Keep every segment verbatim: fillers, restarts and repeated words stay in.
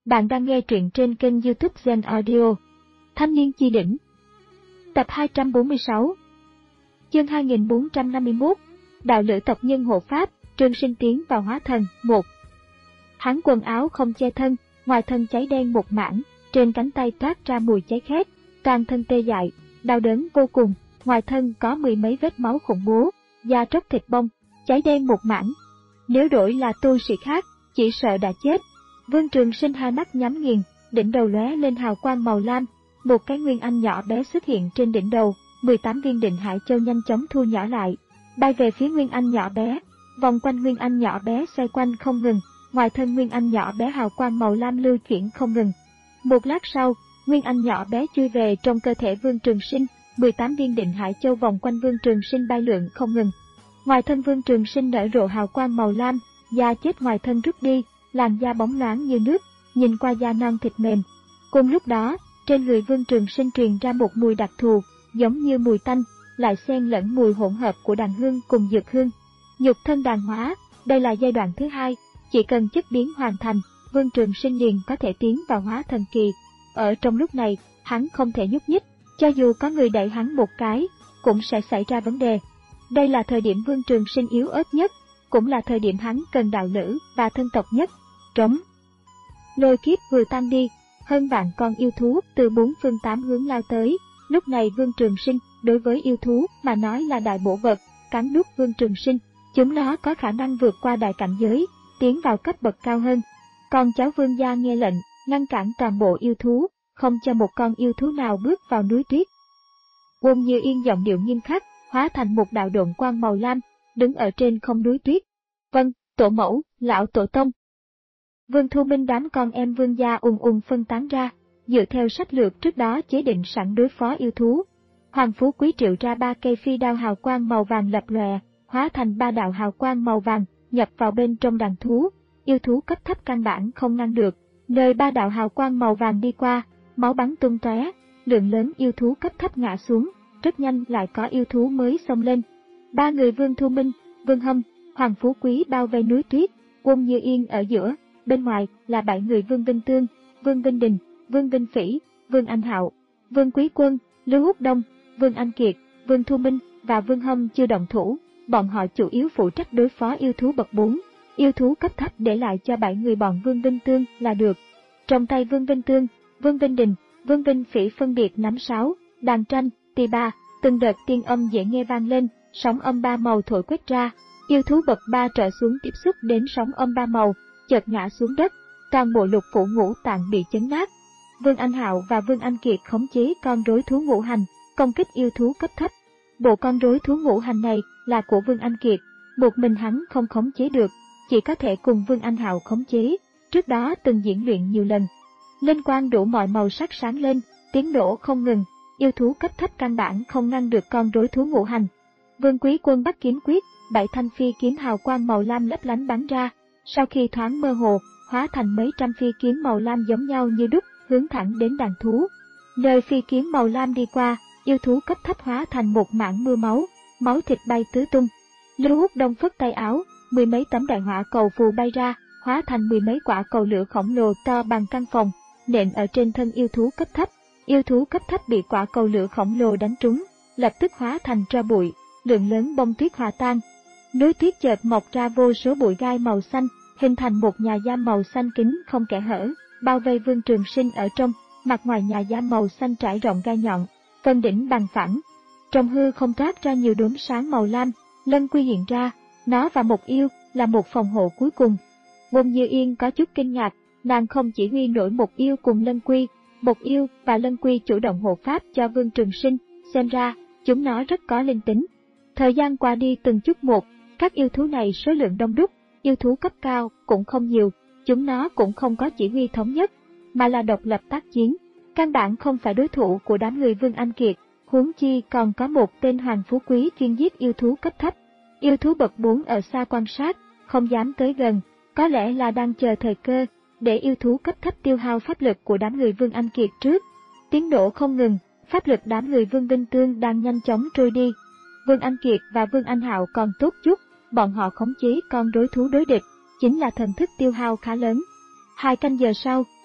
Bạn đang nghe truyện trên kênh YouTube Zen Audio. Thanh niên chi đỉnh. Tập hai trăm bốn mươi sáu. Chương hai nghìn bốn trăm năm mươi mốt. Đạo lữ tộc nhân hộ pháp, Trương Sinh tiến vào hóa thần. một. Hắn quần áo không che thân, ngoài thân cháy đen một mảng, trên cánh tay toát ra mùi cháy khét, toàn thân tê dại, đau đớn vô cùng, ngoài thân có mười mấy vết máu khủng bố, da tróc thịt bong, cháy đen một mảng. Nếu đổi là tu sĩ khác, chỉ sợ đã chết. Vương Trường Sinh hai mắt nhắm nghiền, đỉnh đầu lóe lên hào quang màu lam, một cái nguyên anh nhỏ bé xuất hiện trên đỉnh đầu, mười tám viên định hải châu nhanh chóng thu nhỏ lại, bay về phía nguyên anh nhỏ bé, vòng quanh nguyên anh nhỏ bé xoay quanh không ngừng, ngoài thân nguyên anh nhỏ bé hào quang màu lam lưu chuyển không ngừng. Một lát sau, nguyên anh nhỏ bé chui về trong cơ thể Vương Trường Sinh, mười tám viên định hải châu vòng quanh Vương Trường Sinh bay lượn không ngừng. Ngoài thân Vương Trường Sinh nở rộ hào quang màu lam, da chết ngoài thân rút đi, làn da bóng loáng như nước, nhìn qua da non thịt mềm. Cùng lúc đó, trên người Vương Trường Sinh truyền ra một mùi đặc thù, giống như mùi tanh, lại xen lẫn mùi hỗn hợp của đàn hương cùng dược hương. Nhục thân đàn hóa, đây là giai đoạn thứ hai, chỉ cần chất biến hoàn thành, Vương Trường Sinh liền có thể tiến vào hóa thần kỳ. Ở trong lúc này, hắn không thể nhúc nhích, cho dù có người đẩy hắn một cái, cũng sẽ xảy ra vấn đề. Đây là thời điểm Vương Trường Sinh yếu ớt nhất, cũng là thời điểm hắn cần đạo lữ và thân tộc nhất. Trống. Lôi kiếp vừa tan đi, hơn vạn con yêu thú từ bốn phương tám hướng lao tới. Lúc này Vương Trường Sinh đối với yêu thú mà nói là đại bổ vật, cắn nuốt Vương Trường Sinh, chúng nó có khả năng vượt qua đại cảnh giới, tiến vào cấp bậc cao hơn. Còn cháu Vương gia nghe lệnh, ngăn cản toàn bộ yêu thú, không cho một con yêu thú nào bước vào núi tuyết. Quân Như Yên giọng điệu nghiêm khắc, hóa thành một đạo độn quang màu lam, đứng ở trên không núi tuyết. Vâng, tổ mẫu, lão tổ tông. Vương Thu Minh đám con em Vương gia ùn ùn phân tán ra, dựa theo sách lược trước đó chế định sẵn đối phó yêu thú. Hoàng Phú Quý triệu ra ba cây phi đao hào quang màu vàng lập lòe, hóa thành ba đạo hào quang màu vàng, nhập vào bên trong đàn thú. Yêu thú cấp thấp căn bản không ngăn được, nơi ba đạo hào quang màu vàng đi qua, máu bắn tung tóe, lượng lớn yêu thú cấp thấp ngã xuống, rất nhanh lại có yêu thú mới xông lên. Ba người Vương Thu Minh, Vương Hâm, Hoàng Phú Quý bao vây núi tuyết, Quân Như Yên ở giữa, bên ngoài là bảy người Vương Vinh Tương, Vương Vinh Đình, Vương Vinh Phỉ, Vương Anh Hạo, Vương Quý Quân, Lưu Húc Đông, Vương Anh Kiệt, Vương Thu Minh và Vương Hâm chưa động thủ, bọn họ chủ yếu phụ trách đối phó yêu thú bậc bốn, yêu thú cấp thấp để lại cho bảy người bọn Vương Vinh Tương là được. Trong tay Vương Vinh Tương, Vương Vinh Đình, Vương Vinh Phỉ phân biệt nắm sáo, đàn tranh, tỳ ba, từng đợt tiên âm dễ nghe vang lên, sóng âm ba màu thổi quét ra, yêu thú bậc ba trở xuống tiếp xúc đến sóng âm ba màu, chợt ngã xuống đất, toàn bộ lục phủ ngũ tạng bị chấn nát. Vương Anh Hạo và Vương Anh Kiệt khống chế con rối thú ngũ hành, công kích yêu thú cấp thấp. Bộ con rối thú ngũ hành này là của Vương Anh Kiệt, một mình hắn không khống chế được, chỉ có thể cùng Vương Anh Hạo khống chế, trước đó từng diễn luyện nhiều lần. Linh quang đủ mọi màu sắc sáng lên, tiếng nổ không ngừng, yêu thú cấp thấp căn bản không ngăn được con rối thú ngũ hành. Vương Quý Quân bắt kiếm quyết, bảy thanh phi kiếm hào quang màu lam lấp lánh bắn ra, sau khi thoáng mơ hồ, hóa thành mấy trăm phi kiếm màu lam giống nhau như đúc, hướng thẳng đến đàn thú. Nơi phi kiếm màu lam đi qua, yêu thú cấp thấp hóa thành một mảng mưa máu, máu thịt bay tứ tung. Lưu Húc Đông phất tay áo, mười mấy tấm đại hỏa cầu phù bay ra, hóa thành mười mấy quả cầu lửa khổng lồ to bằng căn phòng, nện ở trên thân yêu thú cấp thấp. Yêu thú cấp thấp bị quả cầu lửa khổng lồ đánh trúng, lập tức hóa thành tro bụi, lượng lớn bông tuyết hòa tan. Núi tuyết chợt mọc ra vô số bụi gai màu xanh, hình thành một nhà giam màu xanh kín không kẽ hở, bao vây Vương Trường Sinh ở trong. Mặt ngoài nhà giam màu xanh trải rộng gai nhọn, phần đỉnh bằng phẳng. Trong hư không toát ra nhiều đốm sáng màu lam, Lân Quy hiện ra, nó và một yêu là một phòng hộ cuối cùng. Quân Như Yên có chút kinh ngạc, nàng không chỉ huy nổi một yêu cùng Lân Quy, một yêu và Lân Quy chủ động hộ pháp cho Vương Trường Sinh, xem ra chúng nó rất có linh tính. Thời gian qua đi từng chút một, các yêu thú này số lượng đông đúc, yêu thú cấp cao cũng không nhiều, chúng nó cũng không có chỉ huy thống nhất, mà là độc lập tác chiến, căn bản không phải đối thủ của đám người Vương Anh Kiệt, huống chi còn có một tên Hoàng Phú Quý chuyên giết yêu thú cấp thấp. Yêu thú bậc bốn ở xa quan sát, không dám tới gần, có lẽ là đang chờ thời cơ, để yêu thú cấp thấp tiêu hao pháp lực của đám người Vương Anh Kiệt trước. Tiếng nổ không ngừng, pháp lực đám người Vương Vinh Tương đang nhanh chóng trôi đi. Vương Anh Kiệt và Vương Anh Hạo còn tốt chút, bọn họ khống chế con rối thú đối địch, chính là thần thức tiêu hao khá lớn. Hai canh giờ sau,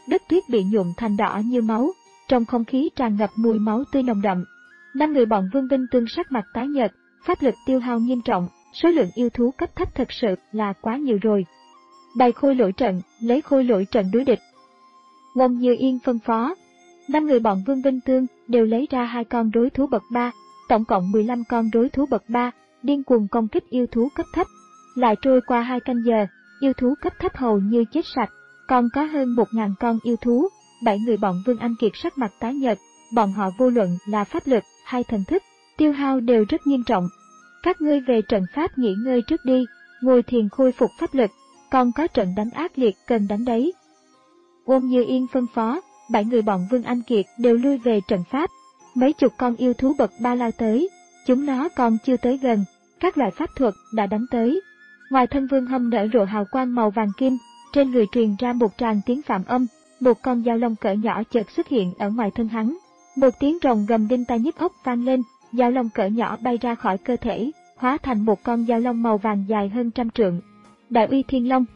đất tuyết bị nhuộm thành đỏ như máu, trong không khí tràn ngập mùi máu tươi nồng đậm. Năm người bọn Vương Vinh Tương sắc mặt tái nhợt, pháp lực tiêu hao nghiêm trọng, số lượng yêu thú cấp thấp thật sự là quá nhiều rồi. Bày khôi lỗi trận, lấy khôi lỗi trận đối địch. Ngông Như Yên phân phó. Năm người bọn Vương Vinh Tương đều lấy ra hai con rối thú bậc ba, tổng cộng mười lăm con rối thú bậc ba, điên cuồng công kích yêu thú cấp thấp. Lại trôi qua hai canh giờ, yêu thú cấp thấp hầu như chết sạch, còn có hơn một ngàn con yêu thú. Bảy người bọn Vương Anh Kiệt sắc mặt tái nhợt, bọn họ vô luận là pháp lực hay thần thức, tiêu hao đều rất nghiêm trọng. Các ngươi về trận pháp nghỉ ngơi trước đi, ngồi thiền khôi phục pháp lực, còn có trận đánh ác liệt cần đánh đấy. Ngông Như Yên phân phó, bảy người bọn Vương Anh Kiệt đều lui về trận pháp. Mấy chục con yêu thú bậc ba lao tới, chúng nó còn chưa tới gần, các loại pháp thuật đã đánh tới. Ngoài thân Vương Hâm nở rộ hào quang màu vàng kim, trên người truyền ra một tràng tiếng phạm âm, một con dao long cỡ nhỏ chợt xuất hiện ở ngoài thân hắn. Một tiếng rồng gầm đinh tai nhức óc vang lên, dao long cỡ nhỏ bay ra khỏi cơ thể, hóa thành một con dao long màu vàng dài hơn trăm trượng. Đại uy thiên long.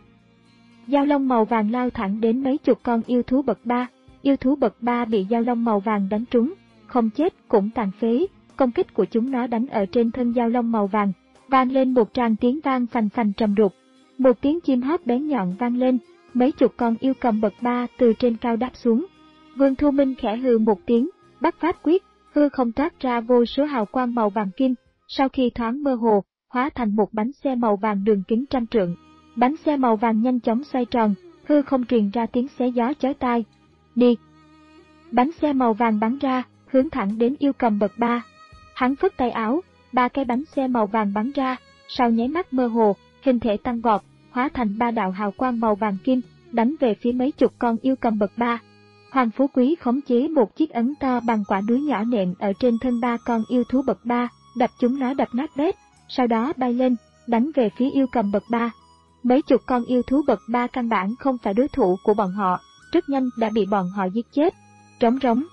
Dao long màu vàng lao thẳng đến mấy chục con yêu thú bậc ba, yêu thú bậc ba bị dao long màu vàng đánh trúng, không chết cũng tàn phế, công kích của chúng nó đánh ở trên thân dao long màu vàng, vang lên một tràng tiếng vang phành phành trầm đục. Một tiếng chim hót bén nhọn vang lên, mấy chục con yêu cầm bậc ba từ trên cao đáp xuống. Vương Thu Minh khẽ hừ một tiếng, bắt pháp quyết, hư không toát ra vô số hào quang màu vàng kim, sau khi thoáng mơ hồ, hóa thành một bánh xe màu vàng đường kính trăm trượng. Bánh xe màu vàng nhanh chóng xoay tròn, hư không truyền ra tiếng xé gió chói tai. Đi! Bánh xe màu vàng bắn ra, hướng thẳng đến yêu cầm bậc ba. Hắn phất tay áo, ba cái bánh xe màu vàng bắn ra, sau nháy mắt mơ hồ, hình thể tăng vọt, hóa thành ba đạo hào quang màu vàng kim, đánh về phía mấy chục con yêu cầm bậc ba. Hoàng Phú Quý khống chế một chiếc ấn to bằng quả núi nhỏ nện ở trên thân ba con yêu thú bậc ba, đập chúng nó đập nát bét, sau đó bay lên, đánh về phía yêu cầm bậc ba. Mấy chục con yêu thú bậc ba căn bản không phải đối thủ của bọn họ, rất nhanh đã bị bọn họ giết chết. Trống rống.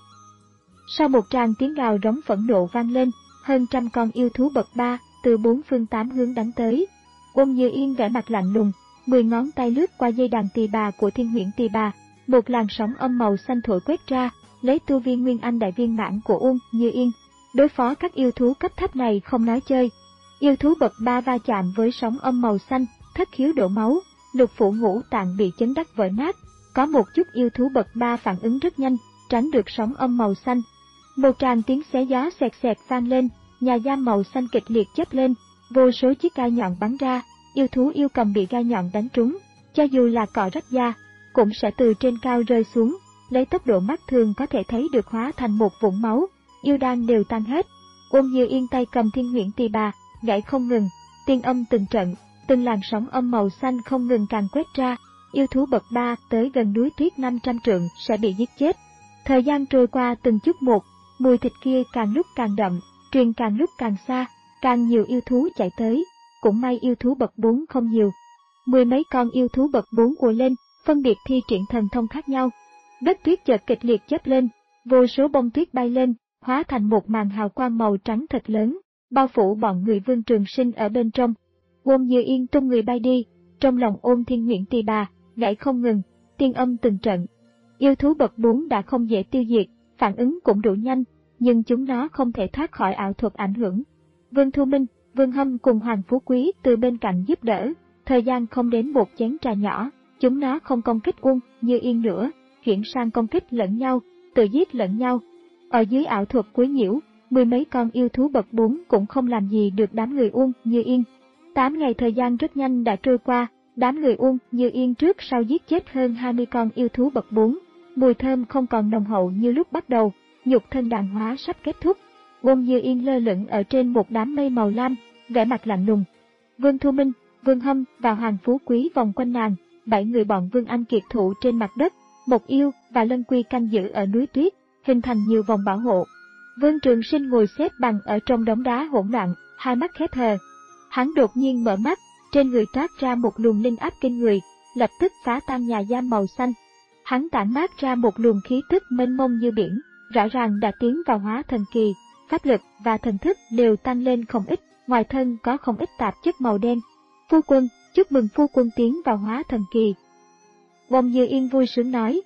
Sau một tràng tiếng gào rống phẫn nộ vang lên, hơn trăm con yêu thú bậc ba từ bốn phương tám hướng đánh tới. Ngông Như Yên vẻ mặt lạnh lùng, mười ngón tay lướt qua dây đàn tỳ bà của Thiên Huyễn Tỳ Bà, một làn sóng âm màu xanh thổi quét ra, lấy tu vi nguyên anh đại viên mãn của Ngông Như Yên. Đối phó các yêu thú cấp thấp này không nói chơi. Yêu thú bậc ba va chạm với sóng âm màu xanh, thất khiếu đổ máu, lục phủ ngũ tạng bị chấn đắc vỡ nát. Có một chút yêu thú bậc ba phản ứng rất nhanh, tránh được sóng âm màu xanh. Một tràng tiếng xé gió xẹt xẹt vang lên, nhà giam màu xanh kịch liệt chớp lên, vô số chiếc gai nhọn bắn ra, yêu thú yêu cầm bị gai nhọn đánh trúng, cho dù là cọ rách da, cũng sẽ từ trên cao rơi xuống, lấy tốc độ mắt thường có thể thấy được hóa thành một vũng máu, yêu đan đều tan hết. Ngông Như Yên tay cầm Thiên Huyễn Tỳ Bà, gãy không ngừng, tiên âm từng trận, từng làn sóng âm màu xanh không ngừng càn quét ra, yêu thú bậc ba tới gần núi tuyết năm trăm trượng sẽ bị giết chết. Thời gian trôi qua từng chút một, mùi thịt kia càng lúc càng đậm, truyền càng lúc càng xa, càng nhiều yêu thú chạy tới, cũng may yêu thú bậc bốn không nhiều. Mười mấy con yêu thú bậc bốn ùa lên, phân biệt thi triển thần thông khác nhau. Đất tuyết chợt kịch liệt chớp lên, vô số bông tuyết bay lên, hóa thành một màn hào quang màu trắng thật lớn, bao phủ bọn người Vương Trường Sinh ở bên trong. Ngông Như Yên tung người bay đi, trong lòng ôm Thiên Huyễn Tỳ Bà, gãy không ngừng, tiên âm từng trận. Yêu thú bậc bốn đã không dễ tiêu diệt, phản ứng cũng đủ nhanh, nhưng chúng nó không thể thoát khỏi ảo thuật ảnh hưởng. Vương Thu Minh, Vương Hâm cùng Hoàng Phú Quý từ bên cạnh giúp đỡ, thời gian không đến một chén trà nhỏ, chúng nó không công kích Ngông Như Yên nữa, chuyển sang công kích lẫn nhau, tự giết lẫn nhau. Ở dưới ảo thuật quấy nhiễu, mười mấy con yêu thú bậc bốn cũng không làm gì được đám người Ngông Như Yên. Tám ngày thời gian rất nhanh đã trôi qua, đám người Ngông Như Yên trước sau giết chết hơn hai mươi con yêu thú bậc bốn, mùi thơm không còn nồng hậu như lúc bắt đầu, nhục thân đàn hóa sắp kết thúc. Ngông Như Yên lơ lửng ở trên một đám mây màu lam, vẻ mặt lạnh lùng. Vương Thu Minh, Vương Hâm và Hoàng Phú Quý vòng quanh nàng, bảy người bọn Vương Anh Kiệt thụ trên mặt đất, Mộc Yêu và Lân Quy canh giữ ở núi tuyết, hình thành nhiều vòng bảo hộ. Vương Trường Sinh ngồi xếp bằng ở trong đống đá hỗn loạn, hai mắt khép hờ. Hắn đột nhiên mở mắt, trên người toát ra một luồng linh áp kinh người, lập tức phá tan nhà giam màu xanh. Hắn tản mát ra một luồng khí tức mênh mông như biển, rõ ràng đã tiến vào hóa thần kỳ, pháp lực và thần thức đều tăng lên không ít, ngoài thân có không ít tạp chất màu đen. Phu quân, chúc mừng phu quân tiến vào hóa thần kỳ. Ngông Như Yên vui sướng nói.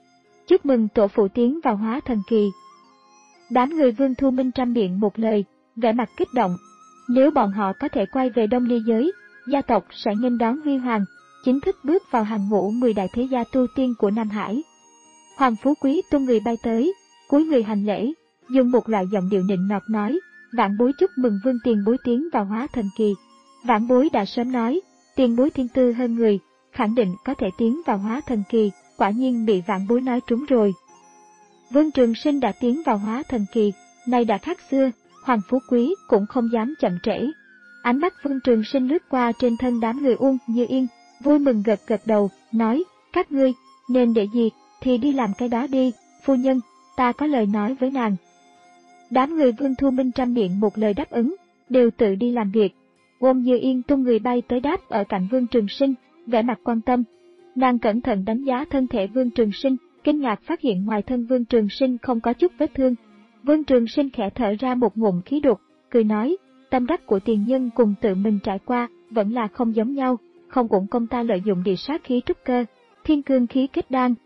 Chúc mừng tổ phụ tiến vào hóa thần kỳ. Đám người Vương Thu Minh trăm miệng một lời, vẻ mặt kích động. Nếu bọn họ có thể quay về Đông Ly giới, gia tộc sẽ nghênh đón huy hoàng, chính thức bước vào hàng ngũ mười đại thế gia tu tiên của Nam Hải. Hoàng Phú Quý tung người bay tới, cúi người hành lễ, dùng một loại giọng điệu nịnh nọt nói, vãn bối chúc mừng Vương tiền bối tiến vào hóa thần kỳ. Vãn bối đã sớm nói, tiền bối thiên tư hơn người, khẳng định có thể tiến vào hóa thần kỳ, quả nhiên bị vãn bối nói trúng rồi. Vương Trường Sinh đã tiến vào hóa thần kỳ, nay đã khác xưa, Hoàng Phú Quý cũng không dám chậm trễ. Ánh mắt Vương Trường Sinh lướt qua trên thân đám người Uông Như Yên, vui mừng gật gật đầu, nói, các ngươi, nên để gì, thì đi làm cái đó đi, phu nhân, ta có lời nói với nàng. Đám người Vương Thu Minh trăm miệng một lời đáp ứng, đều tự đi làm việc. Uông Như Yên tung người bay tới đáp ở cạnh Vương Trường Sinh, vẻ mặt quan tâm. Nàng cẩn thận đánh giá thân thể Vương Trường Sinh, kinh ngạc phát hiện ngoài thân Vương Trường Sinh không có chút vết thương. Vương Trường Sinh khẽ thở ra một ngụm khí đục, cười nói, tâm đắc của tiền nhân cùng tự mình trải qua, vẫn là không giống nhau, không uổng công ta lợi dụng địa sát khí trúc cơ, thiên cương khí kết đan.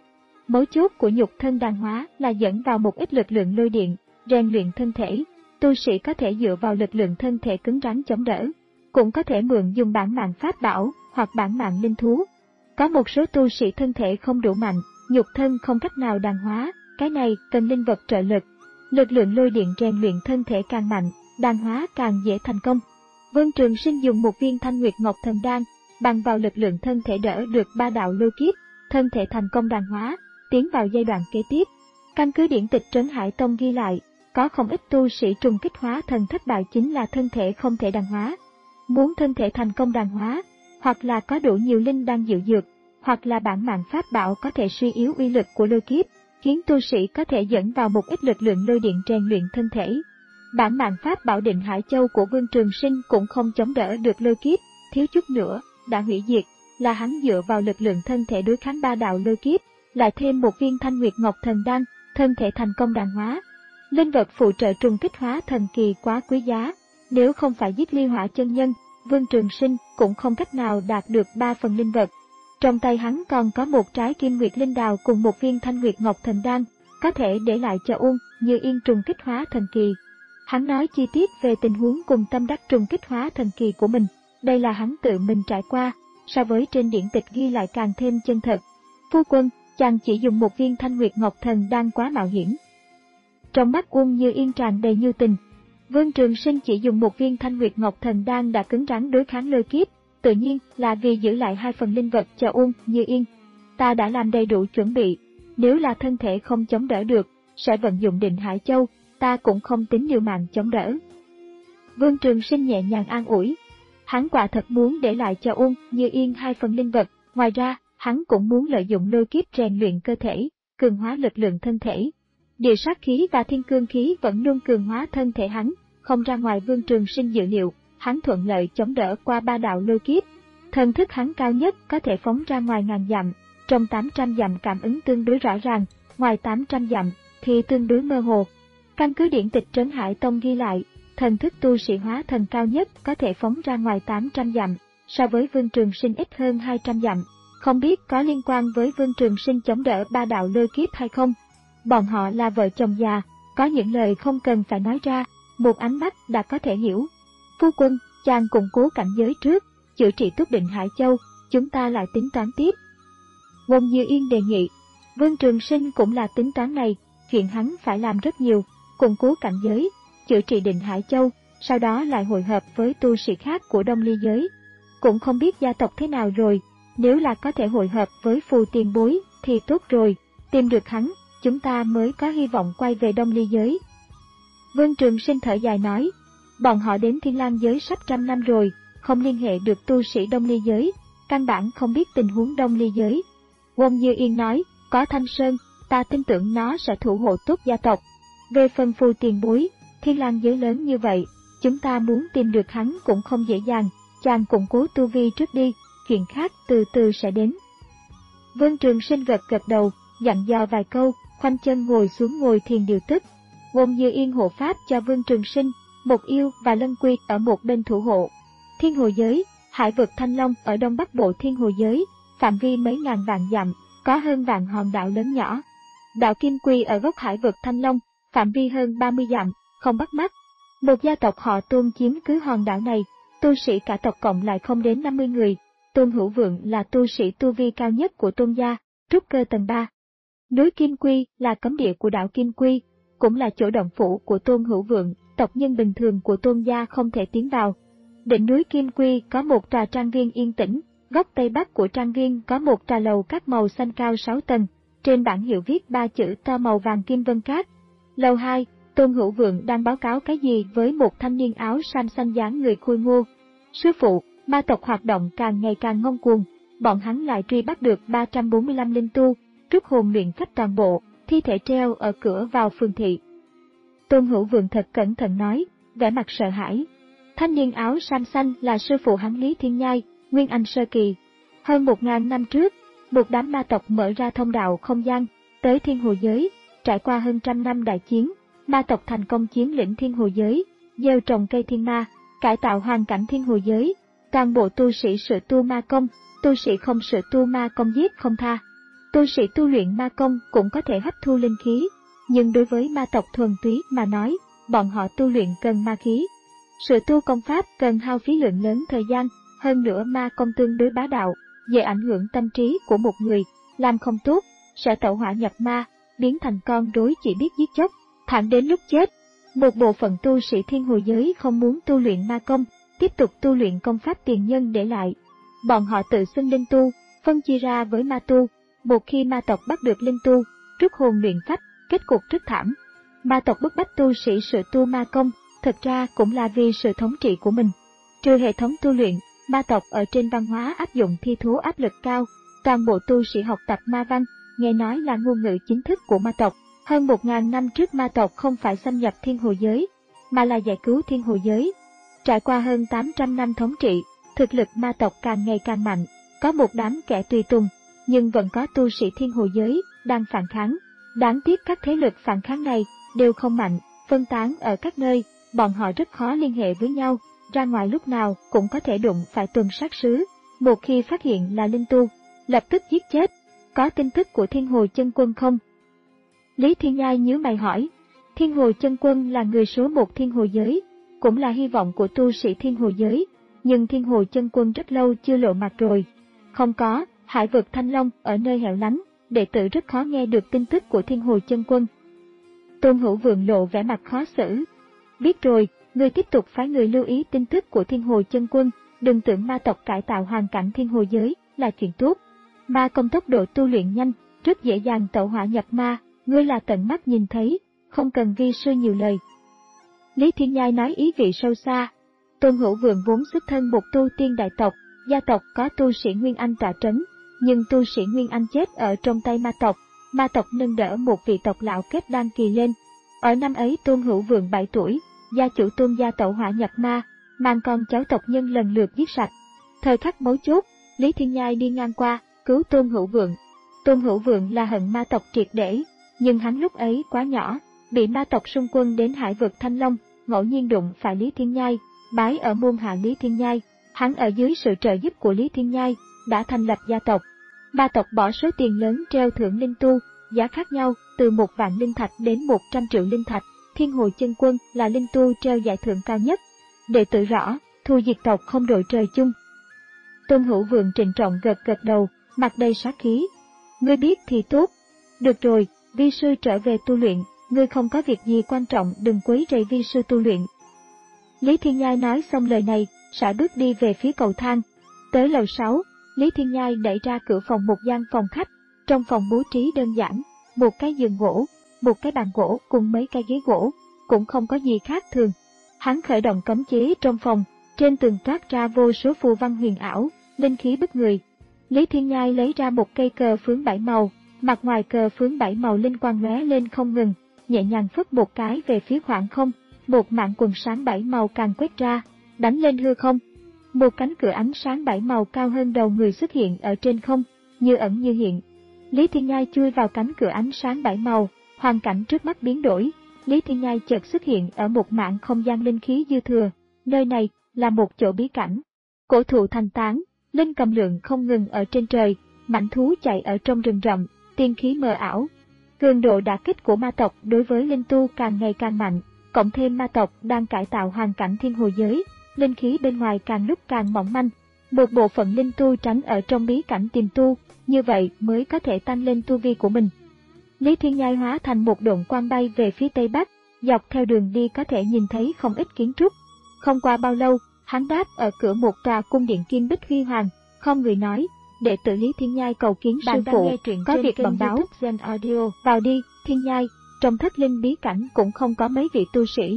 Mấu chốt của nhục thân đan hóa là dẫn vào một ít lực lượng lôi điện, rèn luyện thân thể. Tu sĩ có thể dựa vào lực lượng thân thể cứng rắn chống đỡ, cũng có thể mượn dùng bản mạng pháp bảo hoặc bản mạng linh thú. Có một số tu sĩ thân thể không đủ mạnh, nhục thân không cách nào đan hóa, cái này cần linh vật trợ lực. Lực lượng lôi điện rèn luyện thân thể càng mạnh, đan hóa càng dễ thành công. Vương Trường Sinh dùng một viên Thanh Nguyệt Ngọc Thần Đan, bằng vào lực lượng thân thể đỡ được ba đạo lôi kiếp, thân thể thành công đan hóa, tiến vào giai đoạn kế tiếp. Căn cứ điển tịch Trấn Hải Tông ghi lại, có không ít tu sĩ trùng kích hóa thần thất bại chính là thân thể không thể đan hóa. Muốn thân thể thành công đan hóa, hoặc là có đủ nhiều linh đan diệu dược, hoặc là bản mạng pháp bảo có thể suy yếu uy lực của lôi kiếp, khiến tu sĩ có thể dẫn vào một ít lực lượng lôi điện rèn luyện thân thể. Bản mạng pháp bảo Định Hải Châu của Vương Trường Sinh cũng không chống đỡ được lôi kiếp, thiếu chút nữa đã hủy diệt, là hắn dựa vào lực lượng thân thể đối kháng ba đạo lôi kiếp, lại thêm một viên Thanh Nguyệt Ngọc Thần Đan, thân thể thành công đan hóa. Linh vật phụ trợ trùng kích hóa thần kỳ quá quý giá, nếu không phải giết Ly Hỏa chân nhân, Vương Trường Sinh cũng không cách nào đạt được ba phần linh vật. Trong tay hắn còn có một trái Kim Nguyệt Linh Đào cùng một viên Thanh Nguyệt Ngọc Thần Đan, có thể để lại cho Uông Như Yên trùng kích hóa thần kỳ. Hắn nói chi tiết về tình huống cùng tâm đắc trùng kích hóa thần kỳ của mình, đây là hắn tự mình trải qua, so với trên điển tịch ghi lại càng thêm chân thật. Phu quân, chàng chỉ dùng một viên Thanh Nguyệt Ngọc Thần Đan quá mạo hiểm. Trong mắt Uông Như Yên tràn đầy nhu tình. Vương Trường Sinh chỉ dùng một viên Thanh Nguyệt Ngọc Thần Đan đã cứng rắn đối kháng lôi kiếp, tự nhiên là vì giữ lại hai phần linh vật cho Uông Như Yên. Ta đã làm đầy đủ chuẩn bị, nếu là thân thể không chống đỡ được, sẽ vận dụng Định Hải Châu, ta cũng không tính liều mạng chống đỡ. Vương Trường Sinh nhẹ nhàng an ủi. Hắn quả thật muốn để lại cho Uông Như Yên hai phần linh vật, ngoài ra, hắn cũng muốn lợi dụng lôi kiếp rèn luyện cơ thể, cường hóa lực lượng thân thể. Địa sát khí và thiên cương khí vẫn luôn cường hóa thân thể hắn, không ra ngoài Vương Trường Sinh dự liệu, hắn thuận lợi chống đỡ qua ba đạo lôi kiếp. Thần thức hắn cao nhất có thể phóng ra ngoài ngàn dặm, trong tám trăm dặm cảm ứng tương đối rõ ràng, ngoài tám trăm dặm thì tương đối mơ hồ. Căn cứ điển tịch Trấn Hải Tông ghi lại, thần thức tu sĩ hóa thần cao nhất có thể phóng ra ngoài tám trăm dặm, so với Vương Trường Sinh ít hơn hai trăm dặm. Không biết có liên quan với Vương Trường Sinh chống đỡ ba đạo lôi kiếp hay không? Bọn họ là vợ chồng già, có những lời không cần phải nói ra, một ánh mắt đã có thể hiểu. Phu quân, chàng củng cố cảnh giới trước, chữa trị túc Định Hải Châu, chúng ta lại tính toán tiếp. Uông Như Yên đề nghị. Vương Trường Sinh cũng là tính toán này, chuyện hắn phải làm rất nhiều, củng cố cảnh giới, chữa trị Định Hải Châu, sau đó lại hội hợp với tu sĩ khác của Đông Ly giới. Cũng không biết gia tộc thế nào rồi, nếu là có thể hội hợp với phù tiền bối thì tốt rồi, tìm được hắn, chúng ta mới có hy vọng quay về Đông Ly giới. Vương Trường Sinh thở dài nói, bọn họ đến Thiên Lang giới sắp trăm năm rồi, không liên hệ được tu sĩ Đông Ly giới, căn bản không biết tình huống Đông Ly giới. Uông Như Yên nói, có Thanh Sơn, ta tin tưởng nó sẽ thủ hộ tốt gia tộc. Về phần phù tiền bối, Thiên Lang giới lớn như vậy, chúng ta muốn tìm được hắn cũng không dễ dàng, chàng củng cố tu vi trước đi, chuyện khác từ từ sẽ đến. Vương Trường Sinh gật gật đầu, dặn dò vài câu, khoanh chân ngồi xuống ngồi thiền điều tức. Uông Như Yên hộ pháp cho Vương Trường Sinh, Một Yêu và Lân Quy ở một bên thủ hộ. Thiên Hồ giới, hải vực Thanh Long ở đông bắc bộ Thiên Hồ giới, phạm vi mấy ngàn vạn dặm, có hơn vạn hòn đảo lớn nhỏ, Đạo Kim Quy ở góc hải vực Thanh Long, phạm vi hơn ba mươi dặm, không bắt mắt. Một gia tộc họ Tôn chiếm cứ hòn đảo này, tu sĩ cả tộc cộng lại không đến năm mươi người. Tôn Hữu Vượng là tu sĩ tu vi cao nhất của Tôn gia, trúc cơ tầng ba. Núi Kim Quy là cấm địa của đảo Kim Quy, cũng là chỗ động phủ của Tôn Hữu Vượng, tộc nhân bình thường của Tôn gia không thể tiến vào. Đỉnh núi Kim Quy có một tòa trang viên yên tĩnh, góc tây bắc của trang viên có một tòa lầu cát màu xanh cao sáu tầng, trên bảng hiệu viết ba chữ to màu vàng kim vân cát. Lầu hai, Tôn Hữu Vượng đang báo cáo cái gì với một thanh niên áo sam xanh dáng người khôi ngô. Sư phụ, ma tộc hoạt động càng ngày càng ngông cuồng, bọn hắn lại truy bắt được ba trăm bốn mươi lăm linh tu, rút hồn luyện phách toàn bộ, thi thể treo ở cửa vào phường thị. Tôn Hữu Vượng thật cẩn thận nói, vẻ mặt sợ hãi. Thanh niên áo sam xanh là sư phụ hắn Lý Thiên Nhai, Nguyên Anh sơ kỳ. Hơn một ngàn năm trước, một đám ma tộc mở ra thông đạo không gian, tới thiên hồ giới, trải qua hơn trăm năm đại chiến, ma tộc thành công chiếm lĩnh thiên hồ giới, gieo trồng cây thiên ma, cải tạo hoàn cảnh thiên hồ giới, toàn bộ tu sĩ sự tu ma công, tu sĩ không sự tu ma công giết không tha. Tu sĩ tu luyện ma công cũng có thể hấp thu linh khí, nhưng đối với ma tộc thuần túy mà nói, bọn họ tu luyện cần ma khí. Sự tu công pháp cần hao phí lượng lớn thời gian, hơn nữa ma công tương đối bá đạo, dễ ảnh hưởng tâm trí của một người, làm không tốt, sẽ tẩu hỏa nhập ma, biến thành con rối chỉ biết giết chóc, thẳng đến lúc chết. Một bộ phận tu sĩ thiên hồ giới không muốn tu luyện ma công, tiếp tục tu luyện công pháp tiền nhân để lại. Bọn họ tự xưng linh tu, phân chia ra với ma tu. Một khi ma tộc bắt được linh tu, rút hồn luyện phách, kết cục rất thảm. Ma tộc bức bách tu sĩ sự tu ma công, thực ra cũng là vì sự thống trị của mình. Trừ hệ thống tu luyện, ma tộc ở trên văn hóa áp dụng thi thố áp lực cao, toàn bộ tu sĩ học tập ma văn, nghe nói là ngôn ngữ chính thức của ma tộc. Hơn một ngàn năm trước ma tộc không phải xâm nhập thiên hồ giới, mà là giải cứu thiên hồ giới. Trải qua hơn tám trăm năm thống trị, thực lực ma tộc càng ngày càng mạnh, có một đám kẻ tùy tùng, nhưng vẫn có tu sĩ thiên hồ giới đang phản kháng. Đáng tiếc các thế lực phản kháng này đều không mạnh, phân tán ở các nơi, bọn họ rất khó liên hệ với nhau, ra ngoài lúc nào cũng có thể đụng phải tuần sát sứ. Một khi phát hiện là linh tu, lập tức giết chết. Có tin tức của Thiên Hồ Chân Quân không? Lý Thiên Nhai nhíu mày hỏi. Thiên Hồ Chân Quân là người số một thiên hồ giới, cũng là hy vọng của tu sĩ thiên hồ giới, nhưng Thiên Hồ Chân Quân rất lâu chưa lộ mặt rồi. Không có, hải vực Thanh Long ở nơi hẻo lánh, đệ tử rất khó nghe được tin tức của Thiên Hồ Chân Quân. Tôn Hữu Vượng lộ vẻ mặt khó xử. Biết rồi, ngươi tiếp tục phái người lưu ý tin tức của Thiên Hồ Chân Quân, đừng tưởng ma tộc cải tạo hoàn cảnh thiên hồ giới là chuyện tốt. Ma công tốc độ tu luyện nhanh, rất dễ dàng tẩu hỏa nhập ma, ngươi là tận mắt nhìn thấy, không cần vi sư nhiều lời. Lý Thiên Nhai nói ý vị sâu xa. Tôn Hữu Vượng vốn xuất thân một tu tiên đại tộc, gia tộc có tu sĩ Nguyên Anh tọa trấn, nhưng tu sĩ Nguyên Anh chết ở trong tay ma tộc, ma tộc nâng đỡ một vị tộc lão kết đan kỳ lên. Ở năm ấy Tôn Hữu Vượng bảy tuổi, gia chủ Tôn gia tẩu hỏa nhập ma, mang con cháu tộc nhân lần lượt giết sạch. Thời khắc mấu chốt, Lý Thiên Nhai đi ngang qua, cứu Tôn Hữu Vượng. Tôn Hữu Vượng là hận ma tộc triệt để, nhưng hắn lúc ấy quá nhỏ, bị ma tộc xung quân đến hải vực Thanh Long, ngẫu nhiên đụng phải Lý Thiên Nhai, bái ở môn hạ Lý Thiên Nhai. Hắn ở dưới sự trợ giúp của Lý Thiên Nhai, đã thành lập gia tộc. Ma tộc bỏ số tiền lớn treo thưởng linh tu, giá khác nhau, từ một vạn linh thạch đến một trăm triệu linh thạch. Thiên Hồ Chân Quân là linh tu treo giải thưởng cao nhất. Đệ tử rõ, thù diệt tộc không đội trời chung. Tôn Hữu Vượng trịnh trọng gật gật đầu, mặt đầy sát khí. Ngươi biết thì tốt. Được rồi, vi sư trở về tu luyện, ngươi không có việc gì quan trọng đừng quấy rầy vi sư tu luyện. Lý Thiên Nhai nói xong lời này, sải bước đi về phía cầu thang. Tới lầu sáu, Lý Thiên Nhai đẩy ra cửa phòng một gian phòng khách. Trong phòng bố trí đơn giản, một cái giường gỗ, một cái bàn gỗ cùng mấy cái ghế gỗ, cũng không có gì khác thường. Hắn khởi động cấm chế trong phòng, trên tường toát ra vô số phù văn huyền ảo, linh khí bức người. Lý Thiên Nhai lấy ra một cây cờ phướng bảy màu, mặt ngoài cờ phướng bảy màu linh quang lóe lên không ngừng, nhẹ nhàng phất một cái về phía khoảng không, một mảng quần sáng bảy màu càng quét ra, đánh lên hư không. Một cánh cửa ánh sáng bảy màu cao hơn đầu người xuất hiện ở trên không, như ẩn như hiện. Lý Thiên Nhai chui vào cánh cửa ánh sáng bảy màu, hoàn cảnh trước mắt biến đổi. Lý Thiên Nhai chợt xuất hiện ở một mảng không gian linh khí dư thừa, nơi này là một chỗ bí cảnh. Cổ thụ thành tán, linh cầm lượng không ngừng ở trên trời, mãnh thú chạy ở trong rừng rậm, tiên khí mờ ảo. Cường độ đả kích của ma tộc đối với linh tu càng ngày càng mạnh, cộng thêm ma tộc đang cải tạo hoàn cảnh thiên hồ giới, linh khí bên ngoài càng lúc càng mỏng manh. Một bộ phận linh tu tránh ở trong bí cảnh tìm tu, như vậy mới có thể tăng lên tu vi của mình. Lý Thiên Nhai hóa thành một độn quang bay về phía tây bắc, dọc theo đường đi có thể nhìn thấy không ít kiến trúc. Không qua bao lâu, hắn đáp ở cửa một tòa cung điện kim bích huy hoàng, không người nói, đệ tử Lý Thiên Nhai cầu kiến sư phụ, có việc bẩm báo. Vào đi, Thiên Nhai, trong thất linh bí cảnh cũng không có mấy vị tu sĩ.